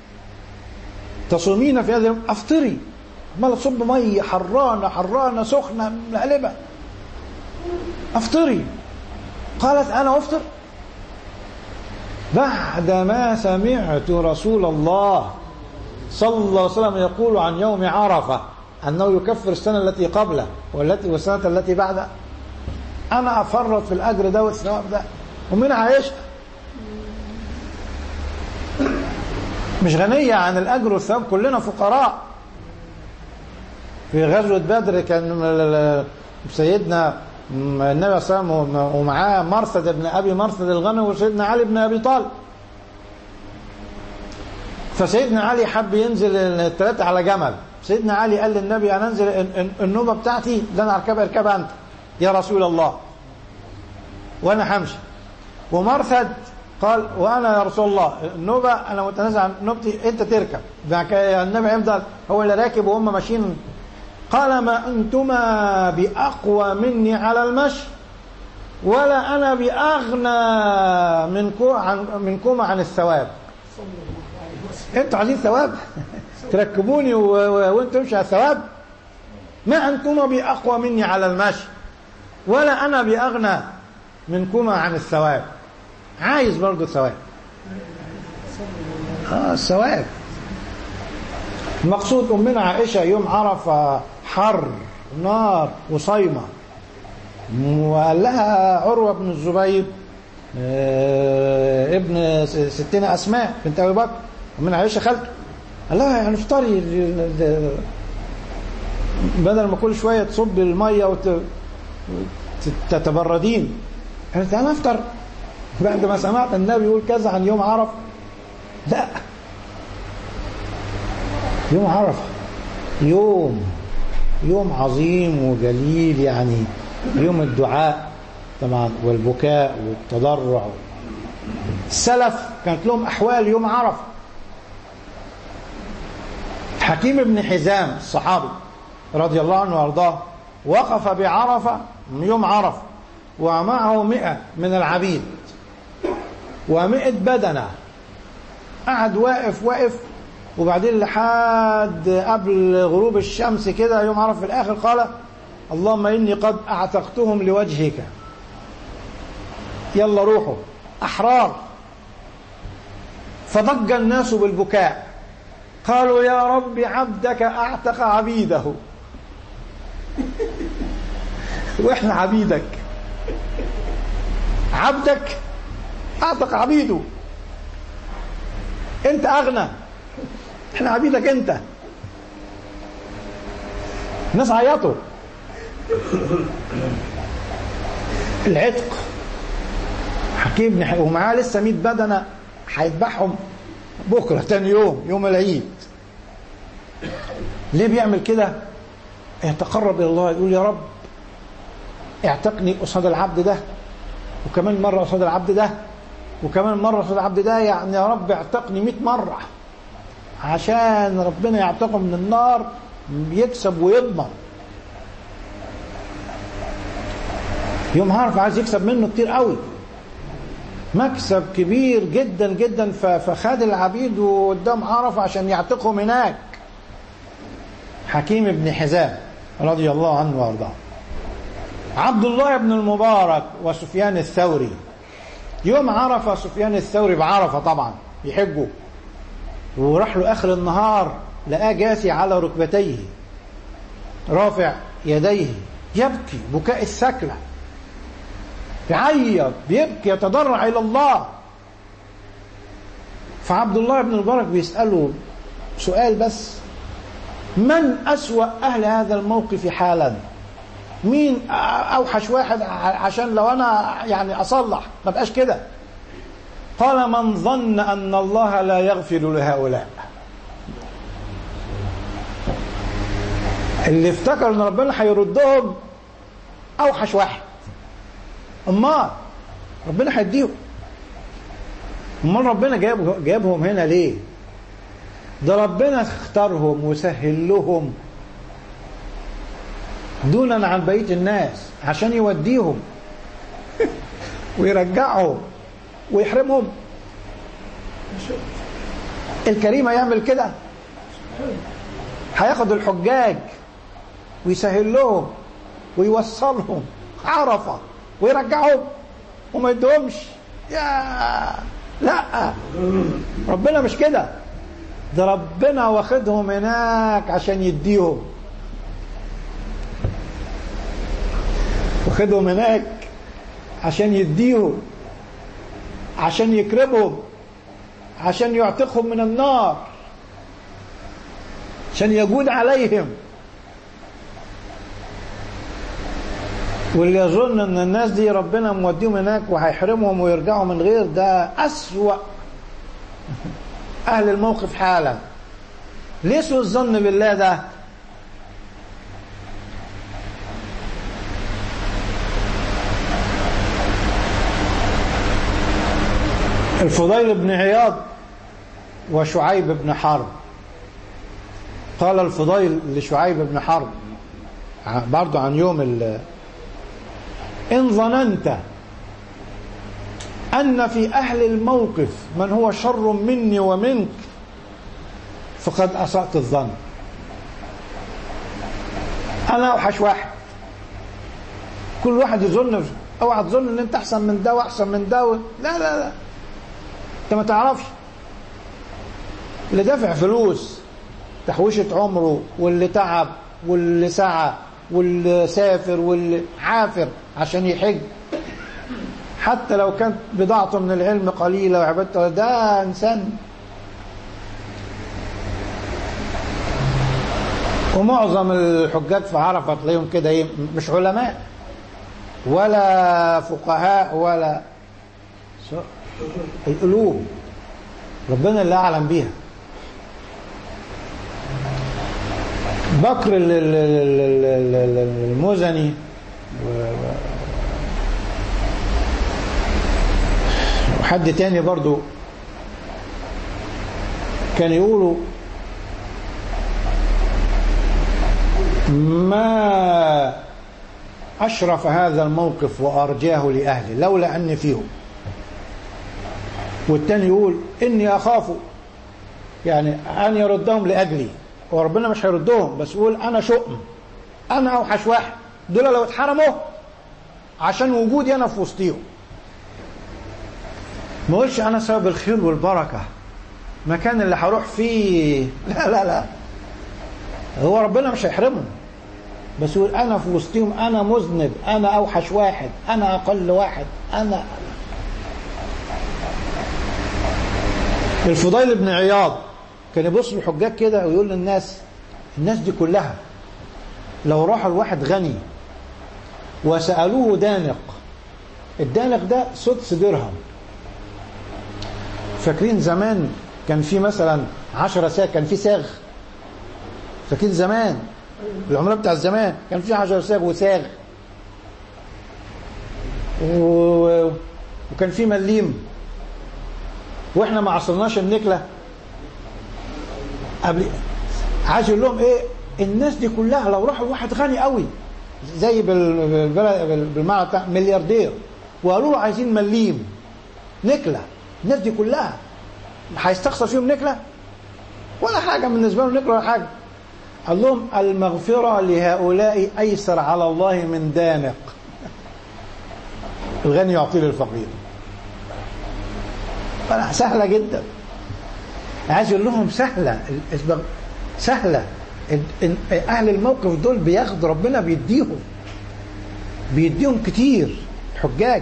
تصومين في هذا اليوم؟ أفطري. ما تصب مية حرانة حرانة سخنة ملهلبة، أفطري. قالت: أنا أفطر؟ بعدما سمعت رسول الله صلى الله عليه وسلم يقول عن يوم عرفة أنه يكفر السنة التي قبله والتي والسنة التي بعدها، أنا أفرط في الأجر ده والثواب ده. ومن عائشة مش غنية عن الأجر والثواب، كلنا فقراء. في غزوة بدر كان سيدنا النبي صلى الله عليه وسلم ومعاه مرثد بن أبي مرثد الغنوي وسيدنا علي بن أبي طالب، فسيدنا علي حب ينزل الثلاثة على جمل. سيدنا علي قال للنبي: أنا أنزل النوبة بتاعتي اللي أنا أركبها اركبها أنت يا رسول الله، وأنا همشي. ومرثد قال: وأنا يا رسول الله النوبة أنا متنازع عن نوبتي، أنت تركب. النبي يفضل هو اللي راكب وهم ماشيين. قال: ما أنتما بأقوى مني على المشي، ولا أنا بأغنى منكما عن الثواب. أنتوا عايزين ثواب تركبوني وأنتوا مش على الثواب؟ ما أنتما بأقوى مني على المشي، ولا أنا بأغنى منكما عن الثواب. عايز برضو ثواب. آه الثواب. المقصود أمنا عائشة يوم عرفة حر نار وصيمة، وقال لها عروة بن الزبير ابن ستنا أسماء بنت أبي بكر ومن عائشة خالته، قال لها: يعني افطري بدل ما كل شوية تصب المية وتتبردين. قالت: أنا أفطر بعد ما سمعت النبي يقول كذا عن يوم عرفة. لا، يوم عرفة يوم يوم عظيم وجليل، يعني يوم الدعاء طبعا والبكاء والتضرع. السلف كانت لهم أحوال يوم عرفة. حكيم بن حزام الصحابي رضي الله عنه وارضاه وقف بعرفة يوم عرفة ومعه مئة من العبيد ومئة بدنة، قعد واقف واقف، وبعدين لحد قبل غروب الشمس كده يوم عرفة في الآخر قال: اللهم إني قد أعتقتهم لوجهك، يلا روحوا أحرار. فضج الناس بالبكاء، قالوا: يا رب عبدك أعتق عبيده. وإحنا عبيدك، عبدك أعتق عبيده، أنت أغنى، احنا عبيدك انت. الناس عيطوا. العتق حكيم بن حزام ومعاه لسه مئة بدنة هيذبحهم بكرة تاني يوم يوم العيد. ليه بيعمل كده؟ يتقرب إلى الله، يقول يا رب اعتقني قصاد العبد ده، وكمان مرة قصاد العبد ده، وكمان مرة قصاد العبد ده، يعني يا رب اعتقني مئة مرة عشان ربنا يعتقه من النار، يكسب ويضمن. يوم عرفة عايز يكسب منه كتير قوي، مكسب كبير جدا جدا، فخد العبيد وقدام عرفة عشان يعتقهم هناك. حكيم بن حزام رضي الله عنه وارضاه. عبد الله بن المبارك وسفيان الثوري. يوم عرفة سفيان الثوري بعرفة طبعا يحجوا، وراح له آخر النهار لقاه جاثي على ركبتيه رافع يديه يبكي بكاء السكلة، يعيط بيبكي يتضرع إلى الله. فعبد الله بن المبارك بيسأله سؤال بس: من أسوأ أهل هذا الموقف حالا؟ مين أوحش واحد عشان لو أنا يعني أصلح ما بقاش كده؟ قال: من ظن أن الله لا يغفر لهؤلاء. اللي افتكر أن ربنا هيردهم أوحش واحد. أما ربنا هيديهم. أما ربنا جاب جابهم هنا ليه؟ ده ربنا اختارهم وسهل لهم دونا عن بقية الناس عشان يوديهم ويرجعهم ويحرمهم. الكريم يعمل كده؟ هياخد الحجاج ويسهل لهم ويوصلهم عرفة ويرجعهم وما يدهمش؟ يا لا، ربنا مش كده. ده ربنا واخدهم هناك عشان يديهم، واخدهم هناك عشان يديهم، عشان يكرمهم، عشان يعتقهم من النار، عشان يجود عليهم. واللي يظن ان الناس دي ربنا موديهم هناك وهيحرمهم ويرجعوا من غير، ده أسوأ أهل الموقف حالا. ليه سوء الظن بالله ده؟ الفضيل بن عياض وشعيب بن حرب. قال الفضيل لشعيب بن حرب برضو عن يوم ال إن ظننت أن في أهل الموقف من هو شر مني ومنك فقد أسأت الظن. أنا أوحش واحد. كل واحد يظن، اوعى تظن ان انت احسن من ده واحسن من ده و... لا لا لا، انت ما تعرفش. اللي دافع فلوس تحويشة عمره، واللي تعب، واللي سعى، واللي سافر، واللي عافر عشان يحج، حتى لو كانت بضاعته من العلم قليلة وعبادته، ده إنسان. ومعظم الحجاج في عرفة تلاقيهم كده ايه، مش علماء ولا فقهاء ولا القلوب ربنا اللي أعلم بيها. بكر المزني وحد تاني برضو كان يقولوا ما أشرف هذا الموقف وأرجاه لأهله لولا أني فيهم. والتاني يقول إني أخاف يعني أن يردهم لأجلي، وربنا مش هيردهم، بس يقول أنا شؤم، أنا أوحش واحد، دول لو اتحرموا عشان وجودي أنا في وسطيهم. ما قولش أنا سبب الخير والبركة، مكان اللي هروح فيه، لا لا لا، هو ربنا مش هيحرمهم، بس يقول أنا في وسطهم، أنا مذنب، أنا أوحش واحد، أنا أقل واحد، أنا. الفضيل بن عياض كان يبص للحجاج كده ويقول للناس الناس دي كلها لو راحوا لواحد غني وسألوه دانق، الدانق ده سدس درهم. فاكرين زمان كان في مثلا عشرة ساغ، كان في ساغ، فاكرين زمان العملة بتاع الزمان كان في عشرة ساغ وساغ و... وكان في مليم، واحنا ما عصرناش النكلة قبل. عايز يقول لهم ايه، الناس دي كلها لو راحوا لواحد غني قوي زي بالمعنى بتاع ملياردير وقالوا له عايزين مليم نكلة، الناس دي كلها هيستخسر فيهم نكلة ولا حاجة بالنسبة له، نكلة ولا حاجة. قال لهم المغفرة لهؤلاء أيسر على الله من دانق. الغني يعطي للفقير، سهلة جدا. عايز يقول لهم سهلة سهلة. أهل الموقف دول بياخد ربنا بيديهم بيديهم كتير، حجاج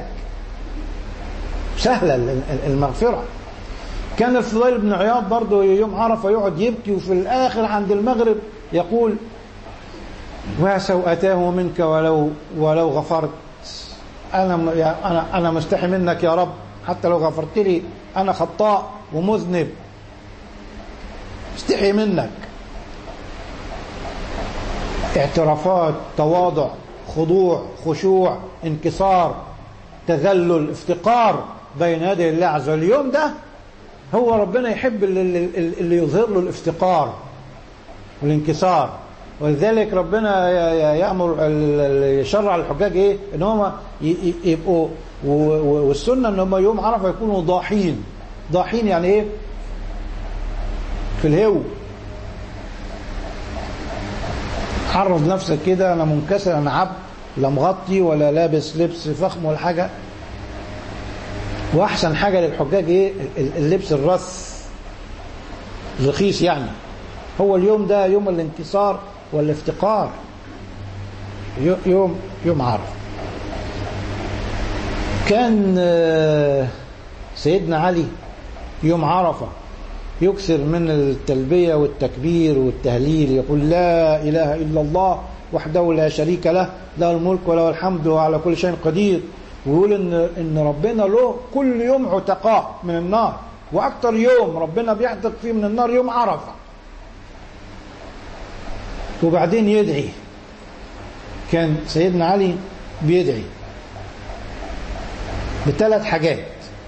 سهلة المغفرة. كان الفضيل بن عياض برضه يوم عرفة يقعد يبكي، وفي الآخر عند المغرب يقول وسوءتاه منك ولو ولو غفرت، أنا أنا أنا مستحي منك يا رب، حتى لو غفرت لي أنا خطاء ومذنب، استحي منك. اعترافات، تواضع، خضوع، خشوع، انكسار، تذلل، افتقار بين يدي الله عز وجل. اليوم ده هو ربنا يحب اللي, اللي يظهر له الافتقار والانكسار، ولذلك ربنا يأمر يشرع الحجاج ايه، ان هم يبقوا، والسنة ان هم يوم عرفة يكونوا ضاحين. ضاحين يعني ايه؟ في الهو، عرض نفسك كده، انا منكسر، انا عبد، لا مغطي ولا لابس لبس فخم ولا حاجة. واحسن حاجة للحجاج ايه؟ اللبس الرث رخيص يعني. هو اليوم ده يوم الانكسار والافتقار، يوم يوم عرفة. كان سيدنا علي يوم عرفة يكثر من التلبية والتكبير والتهليل، يقول لا إله إلا الله وحده لا شريك له، له الملك وله الحمد وعلى كل شيء قدير. ويقول إن, إن ربنا له كل يوم عتقاء من النار، وأكثر يوم ربنا بيعتق فيه من النار يوم عرفة. وبعدين يدعي، كان سيدنا علي بيدعي بثلاث حاجات.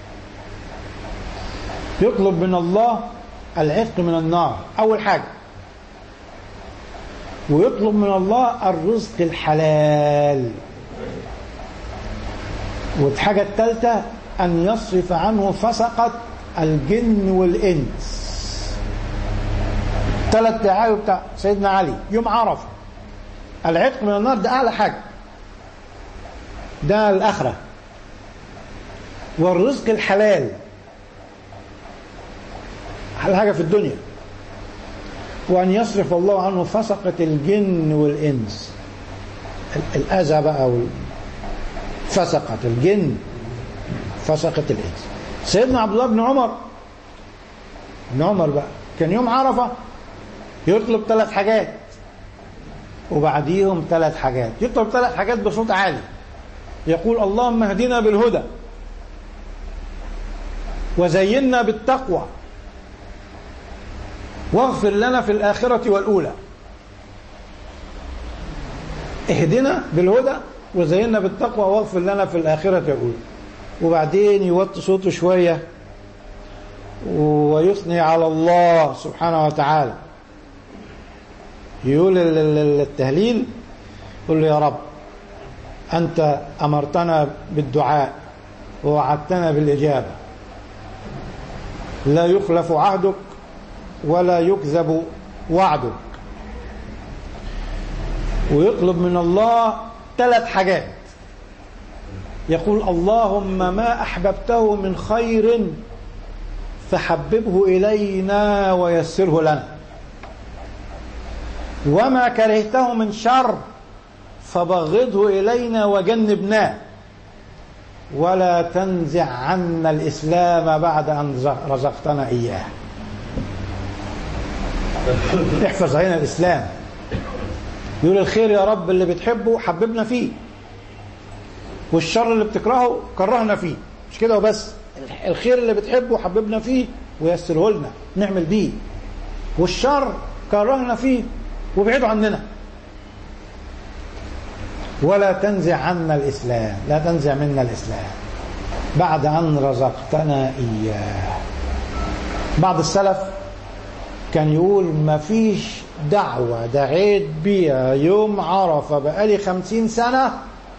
يطلب من الله العتق من النار أول حاجة، ويطلب من الله الرزق الحلال، والحاجة الثالثة أن يصرف عنه فسقة الجن والإنس. ثلاث دعاوى بتاع سيدنا علي يوم عرفة. العتق من النار ده أعلى حاجة، ده الآخرة. والرزق الحلال أحلى حاجة في الدنيا. وأن يصرف الله عنه فسقة الجن والإنس، الأذى بقى، فسقة الجن فسقة الإنس. سيدنا عبد الله بن عمر بن عمر بقى كان يوم عرفة يطلب ثلاث حاجات وبعديهم ثلاث حاجات، يطلب ثلاث حاجات بصوت عالي، يقول اللهم اهدنا بالهدى وزينا بالتقوى واغفر لنا في الآخرة والأولى. اهدنا بالهدى وزينا بالتقوى واغفر لنا في الآخرة والأولى. وبعدين يوطي صوته شوية ويثني على الله سبحانه وتعالى، يقول التهليل، يقول له يا رب أنت أمرتنا بالدعاء ووعدتنا بالإجابة، لا يخلف عهدك ولا يكذب وعدك. ويطلب من الله ثلاث حاجات، يقول اللهم ما أحببته من خير فحببه إلينا ويسره لنا، وما كرهته من شر فبغضه إلينا وجنبناه، ولا تنزع عنا الإسلام بعد أن رزقتنا إياه. احفظ علينا الإسلام. يقول الخير يا رب اللي بتحبه حببنا فيه، والشر اللي بتكرهه كرهنا فيه. مش كده وبس، الخير اللي بتحبه حببنا فيه ويسره لنا نعمل بيه، والشر كرهنا فيه وابعدوا عننا. ولا تنزع عنا الإسلام، لا تنزع منا الإسلام بعد أن رزقتنا إياه. بعض السلف كان يقول ما فيش دعوة دعيت بيها يوم عرفة بقالي خمسين سنة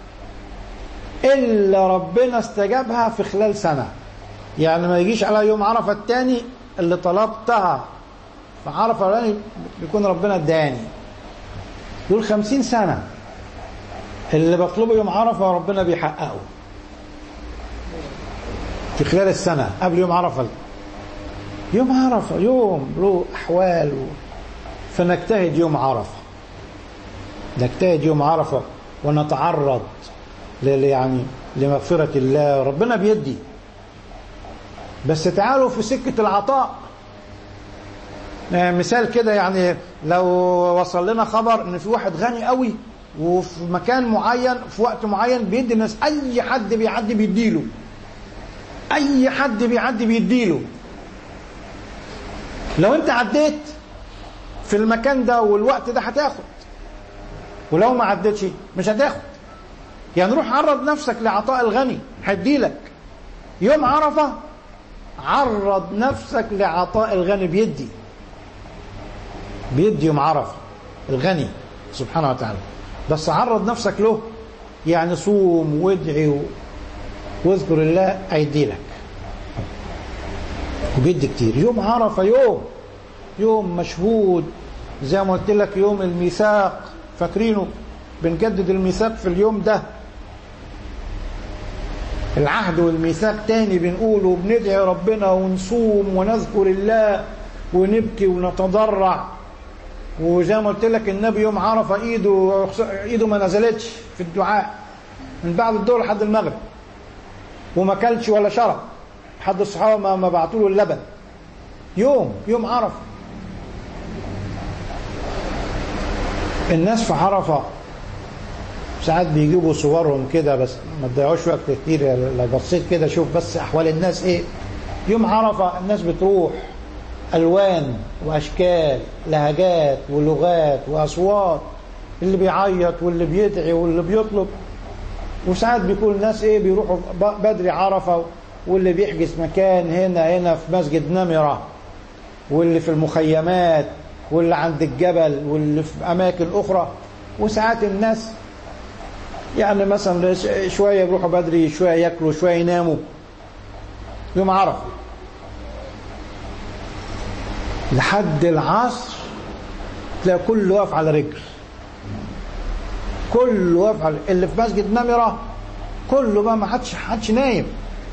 إلا ربنا استجابها في خلال سنة. يعني ما يجيش على يوم عرفة التاني اللي طلبتها في عرفة الثاني بيكون ربنا اداني. يقول خمسين سنة اللي بطلبه يوم عرفة ربنا بيحققه في خلال السنة قبل يوم عرفة. يوم عرفة يوم له أحوال، فنجتهد يوم عرفة، نجتهد يوم عرفة ونتعرض يعني لمغفرة الله. ربنا بيدي، بس تعالوا في سكة العطاء. مثال كده، يعني لو وصل لنا خبر ان في واحد غني قوي وفي مكان معين في وقت معين بيدي الناس، اي حد بيعدي بيديله، اي حد بيعدي بيديله. لو انت عديت في المكان ده والوقت ده هتاخد، ولو ما عدتش مش هتاخد. يعني روح عرض نفسك لعطاء الغني هيديلك. يوم عرفة عرض نفسك لعطاء الغني، بيدي بيدي يوم عرفة الغني سبحانه وتعالى، بس عرض نفسك له. يعني صوم وادعي واذكر الله هيديلك، وبيدي كتير. يوم عرفة يوم يوم مشهود زي ما قلت لك، يوم الميثاق، فاكرينه؟ بنجدد الميثاق في اليوم ده، العهد والميثاق تاني بنقوله، وبندعي ربنا ونصوم ونذكر الله ونبكي ونتضرع. وزي ما قلت لك النبي يوم عرفة ايده ايده ما نزلتش في الدعاء من بعد الظهر لحد المغرب، وما كلش ولا شرب حد الصحابة ما بعتوا له اللبن. يوم يوم عرفة. الناس في عرفة ساعات بيجيبوا صورهم كده، بس ما تضيعوش وقت كتير. لو بصيت كده شوف بس احوال الناس ايه. يوم عرفة الناس بتروح الوان واشكال، لهجات ولغات واصوات، اللي بيعيط واللي بيدعي واللي بيطلب. وساعات بيكون الناس ايه بيروحوا بدري عرفة، واللي بيحجز مكان هنا هنا في مسجد نمرة، واللي في المخيمات، واللي عند الجبل، واللي في اماكن اخرى. وساعات الناس يعني مثلا شوية يروحوا بدري، شوية ياكلوا، شوية يناموا. يوم عرفة لحد العصر تلاقي كله واقف على رجل، كله واقف على اللي في مسجد نمرة، كله بقى ما حدش حدش نايم.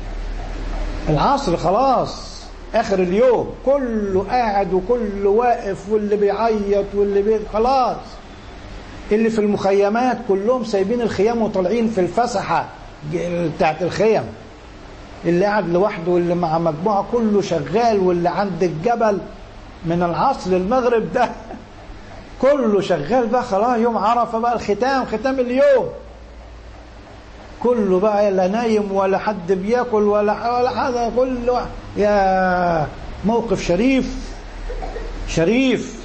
العصر خلاص اخر اليوم، كله قاعد وكله واقف، واللي بيعيط واللي بي... خلاص. اللي في المخيمات كلهم سايبين الخيام وطالعين في الفسحة بتاعت الخيم. اللي قاعد لوحده واللي مع مجموعة كله شغال، واللي عند الجبل من العصر للمغرب ده كله شغال بقى. خلاص يوم عرفة بقى الختام، ختام اليوم، كله بقى لا نايم ولا حد بياكل ولا ولا حاجة، كله يا موقف شريف شريف.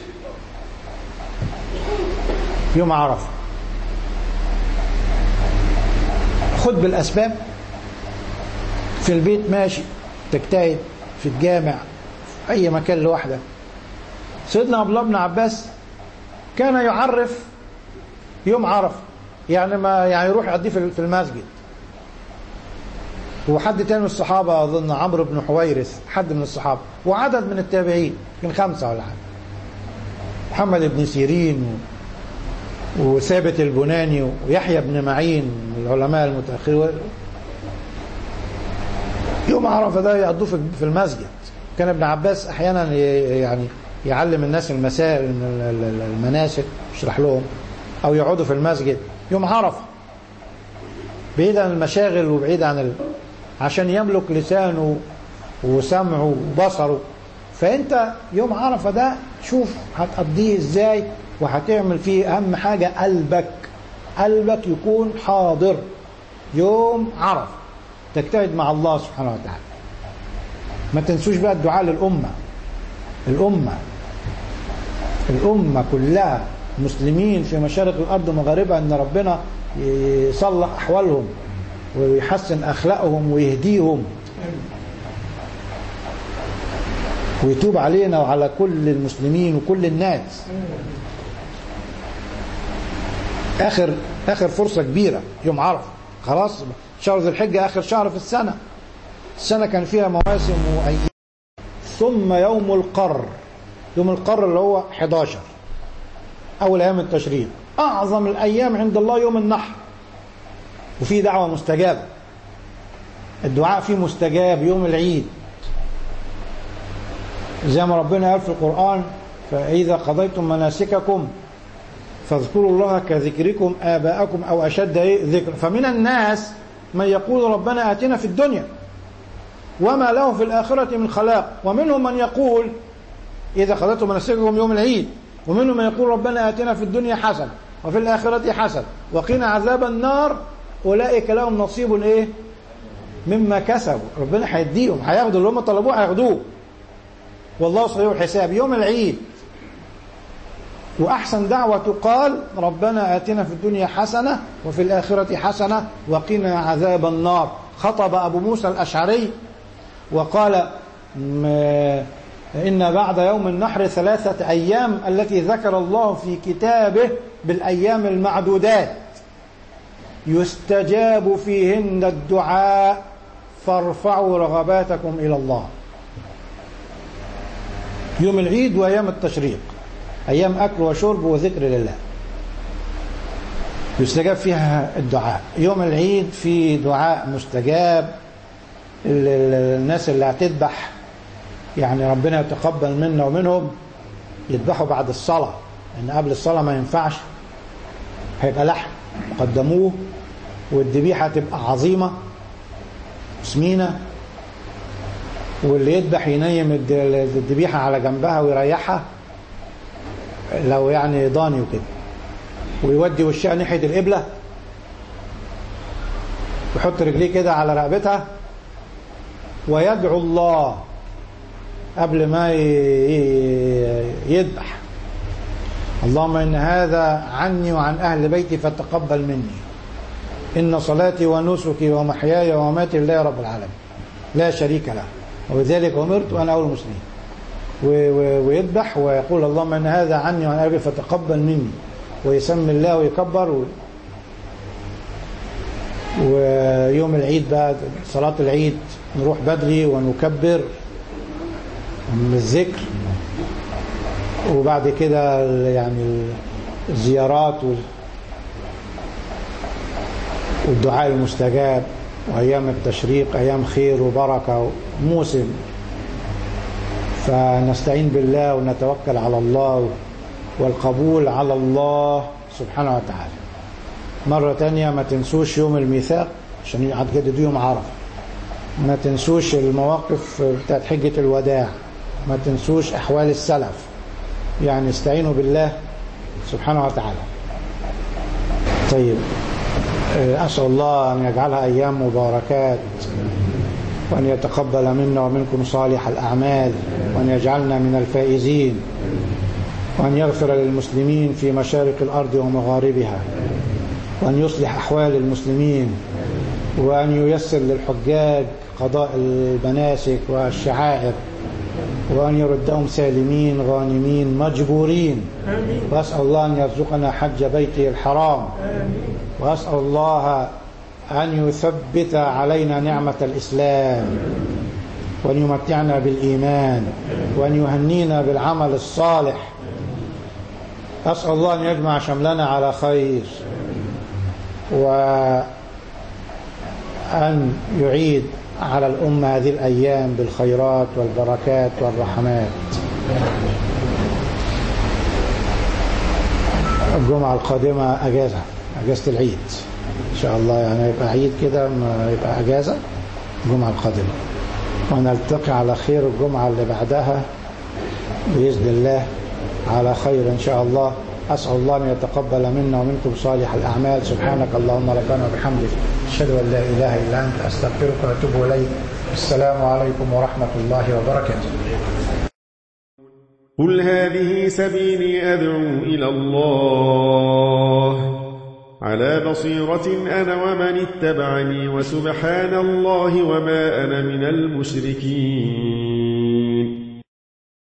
يوم عرفة خد بالأسباب، في البيت ماشي، تجتهد في الجامع، في أي مكان لوحدك. سيدنا عبد الله بن عباس كان يعرف يوم عرفة، يعني ما يعني يروح يقضيه في المسجد. وحد تاني من الصحابة أظن عمرو بن حويرث، حد من الصحابة، وعدد من التابعين من خمسة ولا حاجة، محمد بن سيرين وثابت البناني ويحيى بن معين من العلماء المتأخرين. يوم عرفة ده يقضوه في المسجد. كان ابن عباس أحيانا يعني يعلم الناس المسائل المناسك، يشرح لهم، أو يقعدوا في المسجد يوم عرفة بعيد عن المشاغل وبعيد عن ال... عشان يملك لسانه وسمعه وبصره فأنت يوم عرفة ده شوف هتقضيه إزاي، وهتعمل فيه أهم حاجة قلبك قلبك يكون حاضر يوم عرفة، تجتهد مع الله سبحانه وتعالى. ما تنسوش بقى الدعاء للأمة الأمة الأمة كلها، مسلمين في مشارق الأرض ومغاربها، أن ربنا يصلح أحوالهم ويحسن أخلاقهم ويهديهم ويتوب علينا وعلى كل المسلمين وكل الناس. آخر آخر فرصة كبيرة يوم عرفة، خلاص شهر ذي الحجة آخر شهر في السنة. السنة كان فيها مواسم وأيام. ثم يوم القر، يوم القر اللي هو حداشر أول أيام التشريق، أعظم الأيام عند الله يوم النحر، وفيه دعوة مستجابة، الدعاء فيه مستجاب يوم العيد، زي ما ربنا قال في القرآن: فإذا قضيتم مناسككم فاذكروا الله كذكركم آباءكم أو أشد ذكر. فمن الناس من يقول ربنا آتنا في الدنيا وما له في الآخرة من خلاق، ومنهم من يقول إذا قضيتم مناسككم يوم العيد، ومنهم من يقول ربنا آتنا في الدنيا حسن وفي الآخرة حسن وقنا عذاب النار، أولئك لهم نصيب إيه مما كسبوا. ربنا هيديهم، هياخدوا اللي هم طلبوه هياخدوه، والله صحيح الحساب يوم العيد. وأحسن دعوة تقال: ربنا آتنا في الدنيا حسنة وفي الآخرة حسنة وقنا عذاب النار. خطب أبو موسى الأشعري وقال: إن بعد يوم النحر ثلاثة أيام التي ذكر الله في كتابه بالأيام المعدودات يستجاب فيهن الدعاء فارفعوا رغباتكم إلى الله. يوم العيد وأيام التشريق أيام أكل وشرب وذكر لله، يستجاب فيها الدعاء. يوم العيد في دعاء مستجاب، الناس اللي هتذبح يعني ربنا يتقبل منا ومنهم يذبحوا بعد الصلاة، لأن قبل الصلاة ما ينفعش، هيبقى لحم قدموه، والذبيحة تبقى عظيمة سمينة، واللي يذبح ينيم الذبيحة على جنبها ويريحها لو يعني ضاني وكده، ويودي وشها ناحية القبلة ويحط رجليه كده على رقبتها ويدعو الله قبل ما يذبح: اللهم إن هذا عني وعن أهل بيتي فتقبل مني، إن صلاتي ونسكي ومحياي ومماتي لله رب العالمين لا شريك له وبذلك أمرت وأنا أول المسلمين. ويذبح ويقول: اللهم إن هذا عني وعن أهل بيتي فتقبل مني، ويسمي الله ويكبر. ويوم العيد بقى صلاة العيد نروح بدري ونكبر من الذكر، وبعد كده يعني الزيارات والدعاء المستجاب، وأيام التشريق أيام خير وبركة وموسم، فنستعين بالله ونتوكل على الله، والقبول على الله سبحانه وتعالى. مرة تانية ما تنسوش يوم الميثاق عشان هتجددوا يوم عرفة، ما تنسوش المواقف بتاعت حجة الوداع، ما تنسوش أحوال السلف، يعني استعينوا بالله سبحانه وتعالى. طيب، أسأل الله أن يجعلها أيام مباركات، وأن يتقبل منا ومنكم صالح الأعمال، وأن يجعلنا من الفائزين، وأن يغفر للمسلمين في مشارق الأرض ومغاربها، وأن يصلح أحوال المسلمين، وأن ييسر للحجاج قضاء المناسك والشعائر، وأن يردهم سالمين غانمين مجبورين. وأسأل الله أن يرزقنا حج بيته الحرام، وأسأل الله أن يثبت علينا نعمة الإسلام، وأن يمتعنا بالإيمان، وأن يهنينا بالعمل الصالح. أسأل الله أن يجمع شملنا على خير، وأن يعيد على الأمة هذه الأيام بالخيرات والبركات والرحمات. الجمعة القادمة أجازة، أجازة العيد إن شاء الله، يعني يبقى عيد كده يبقى أجازة الجمعة القادمة، ونلتقي على خير الجمعة اللي بعدها بإذن الله على خير إن شاء الله. أسأل الله أن يتقبل منا ومنكم صالح الأعمال. سبحانك اللهم ربنا وبحمدك أشهد أن لا إله إلا أنت أستغفرك وأتوب إليك. السلام عليكم ورحمة الله وبركاته. قل هذه سبيلي أدعو إلى الله على بصيرة أنا ومن اتبعني وسبحان الله وما أنا من المشركين.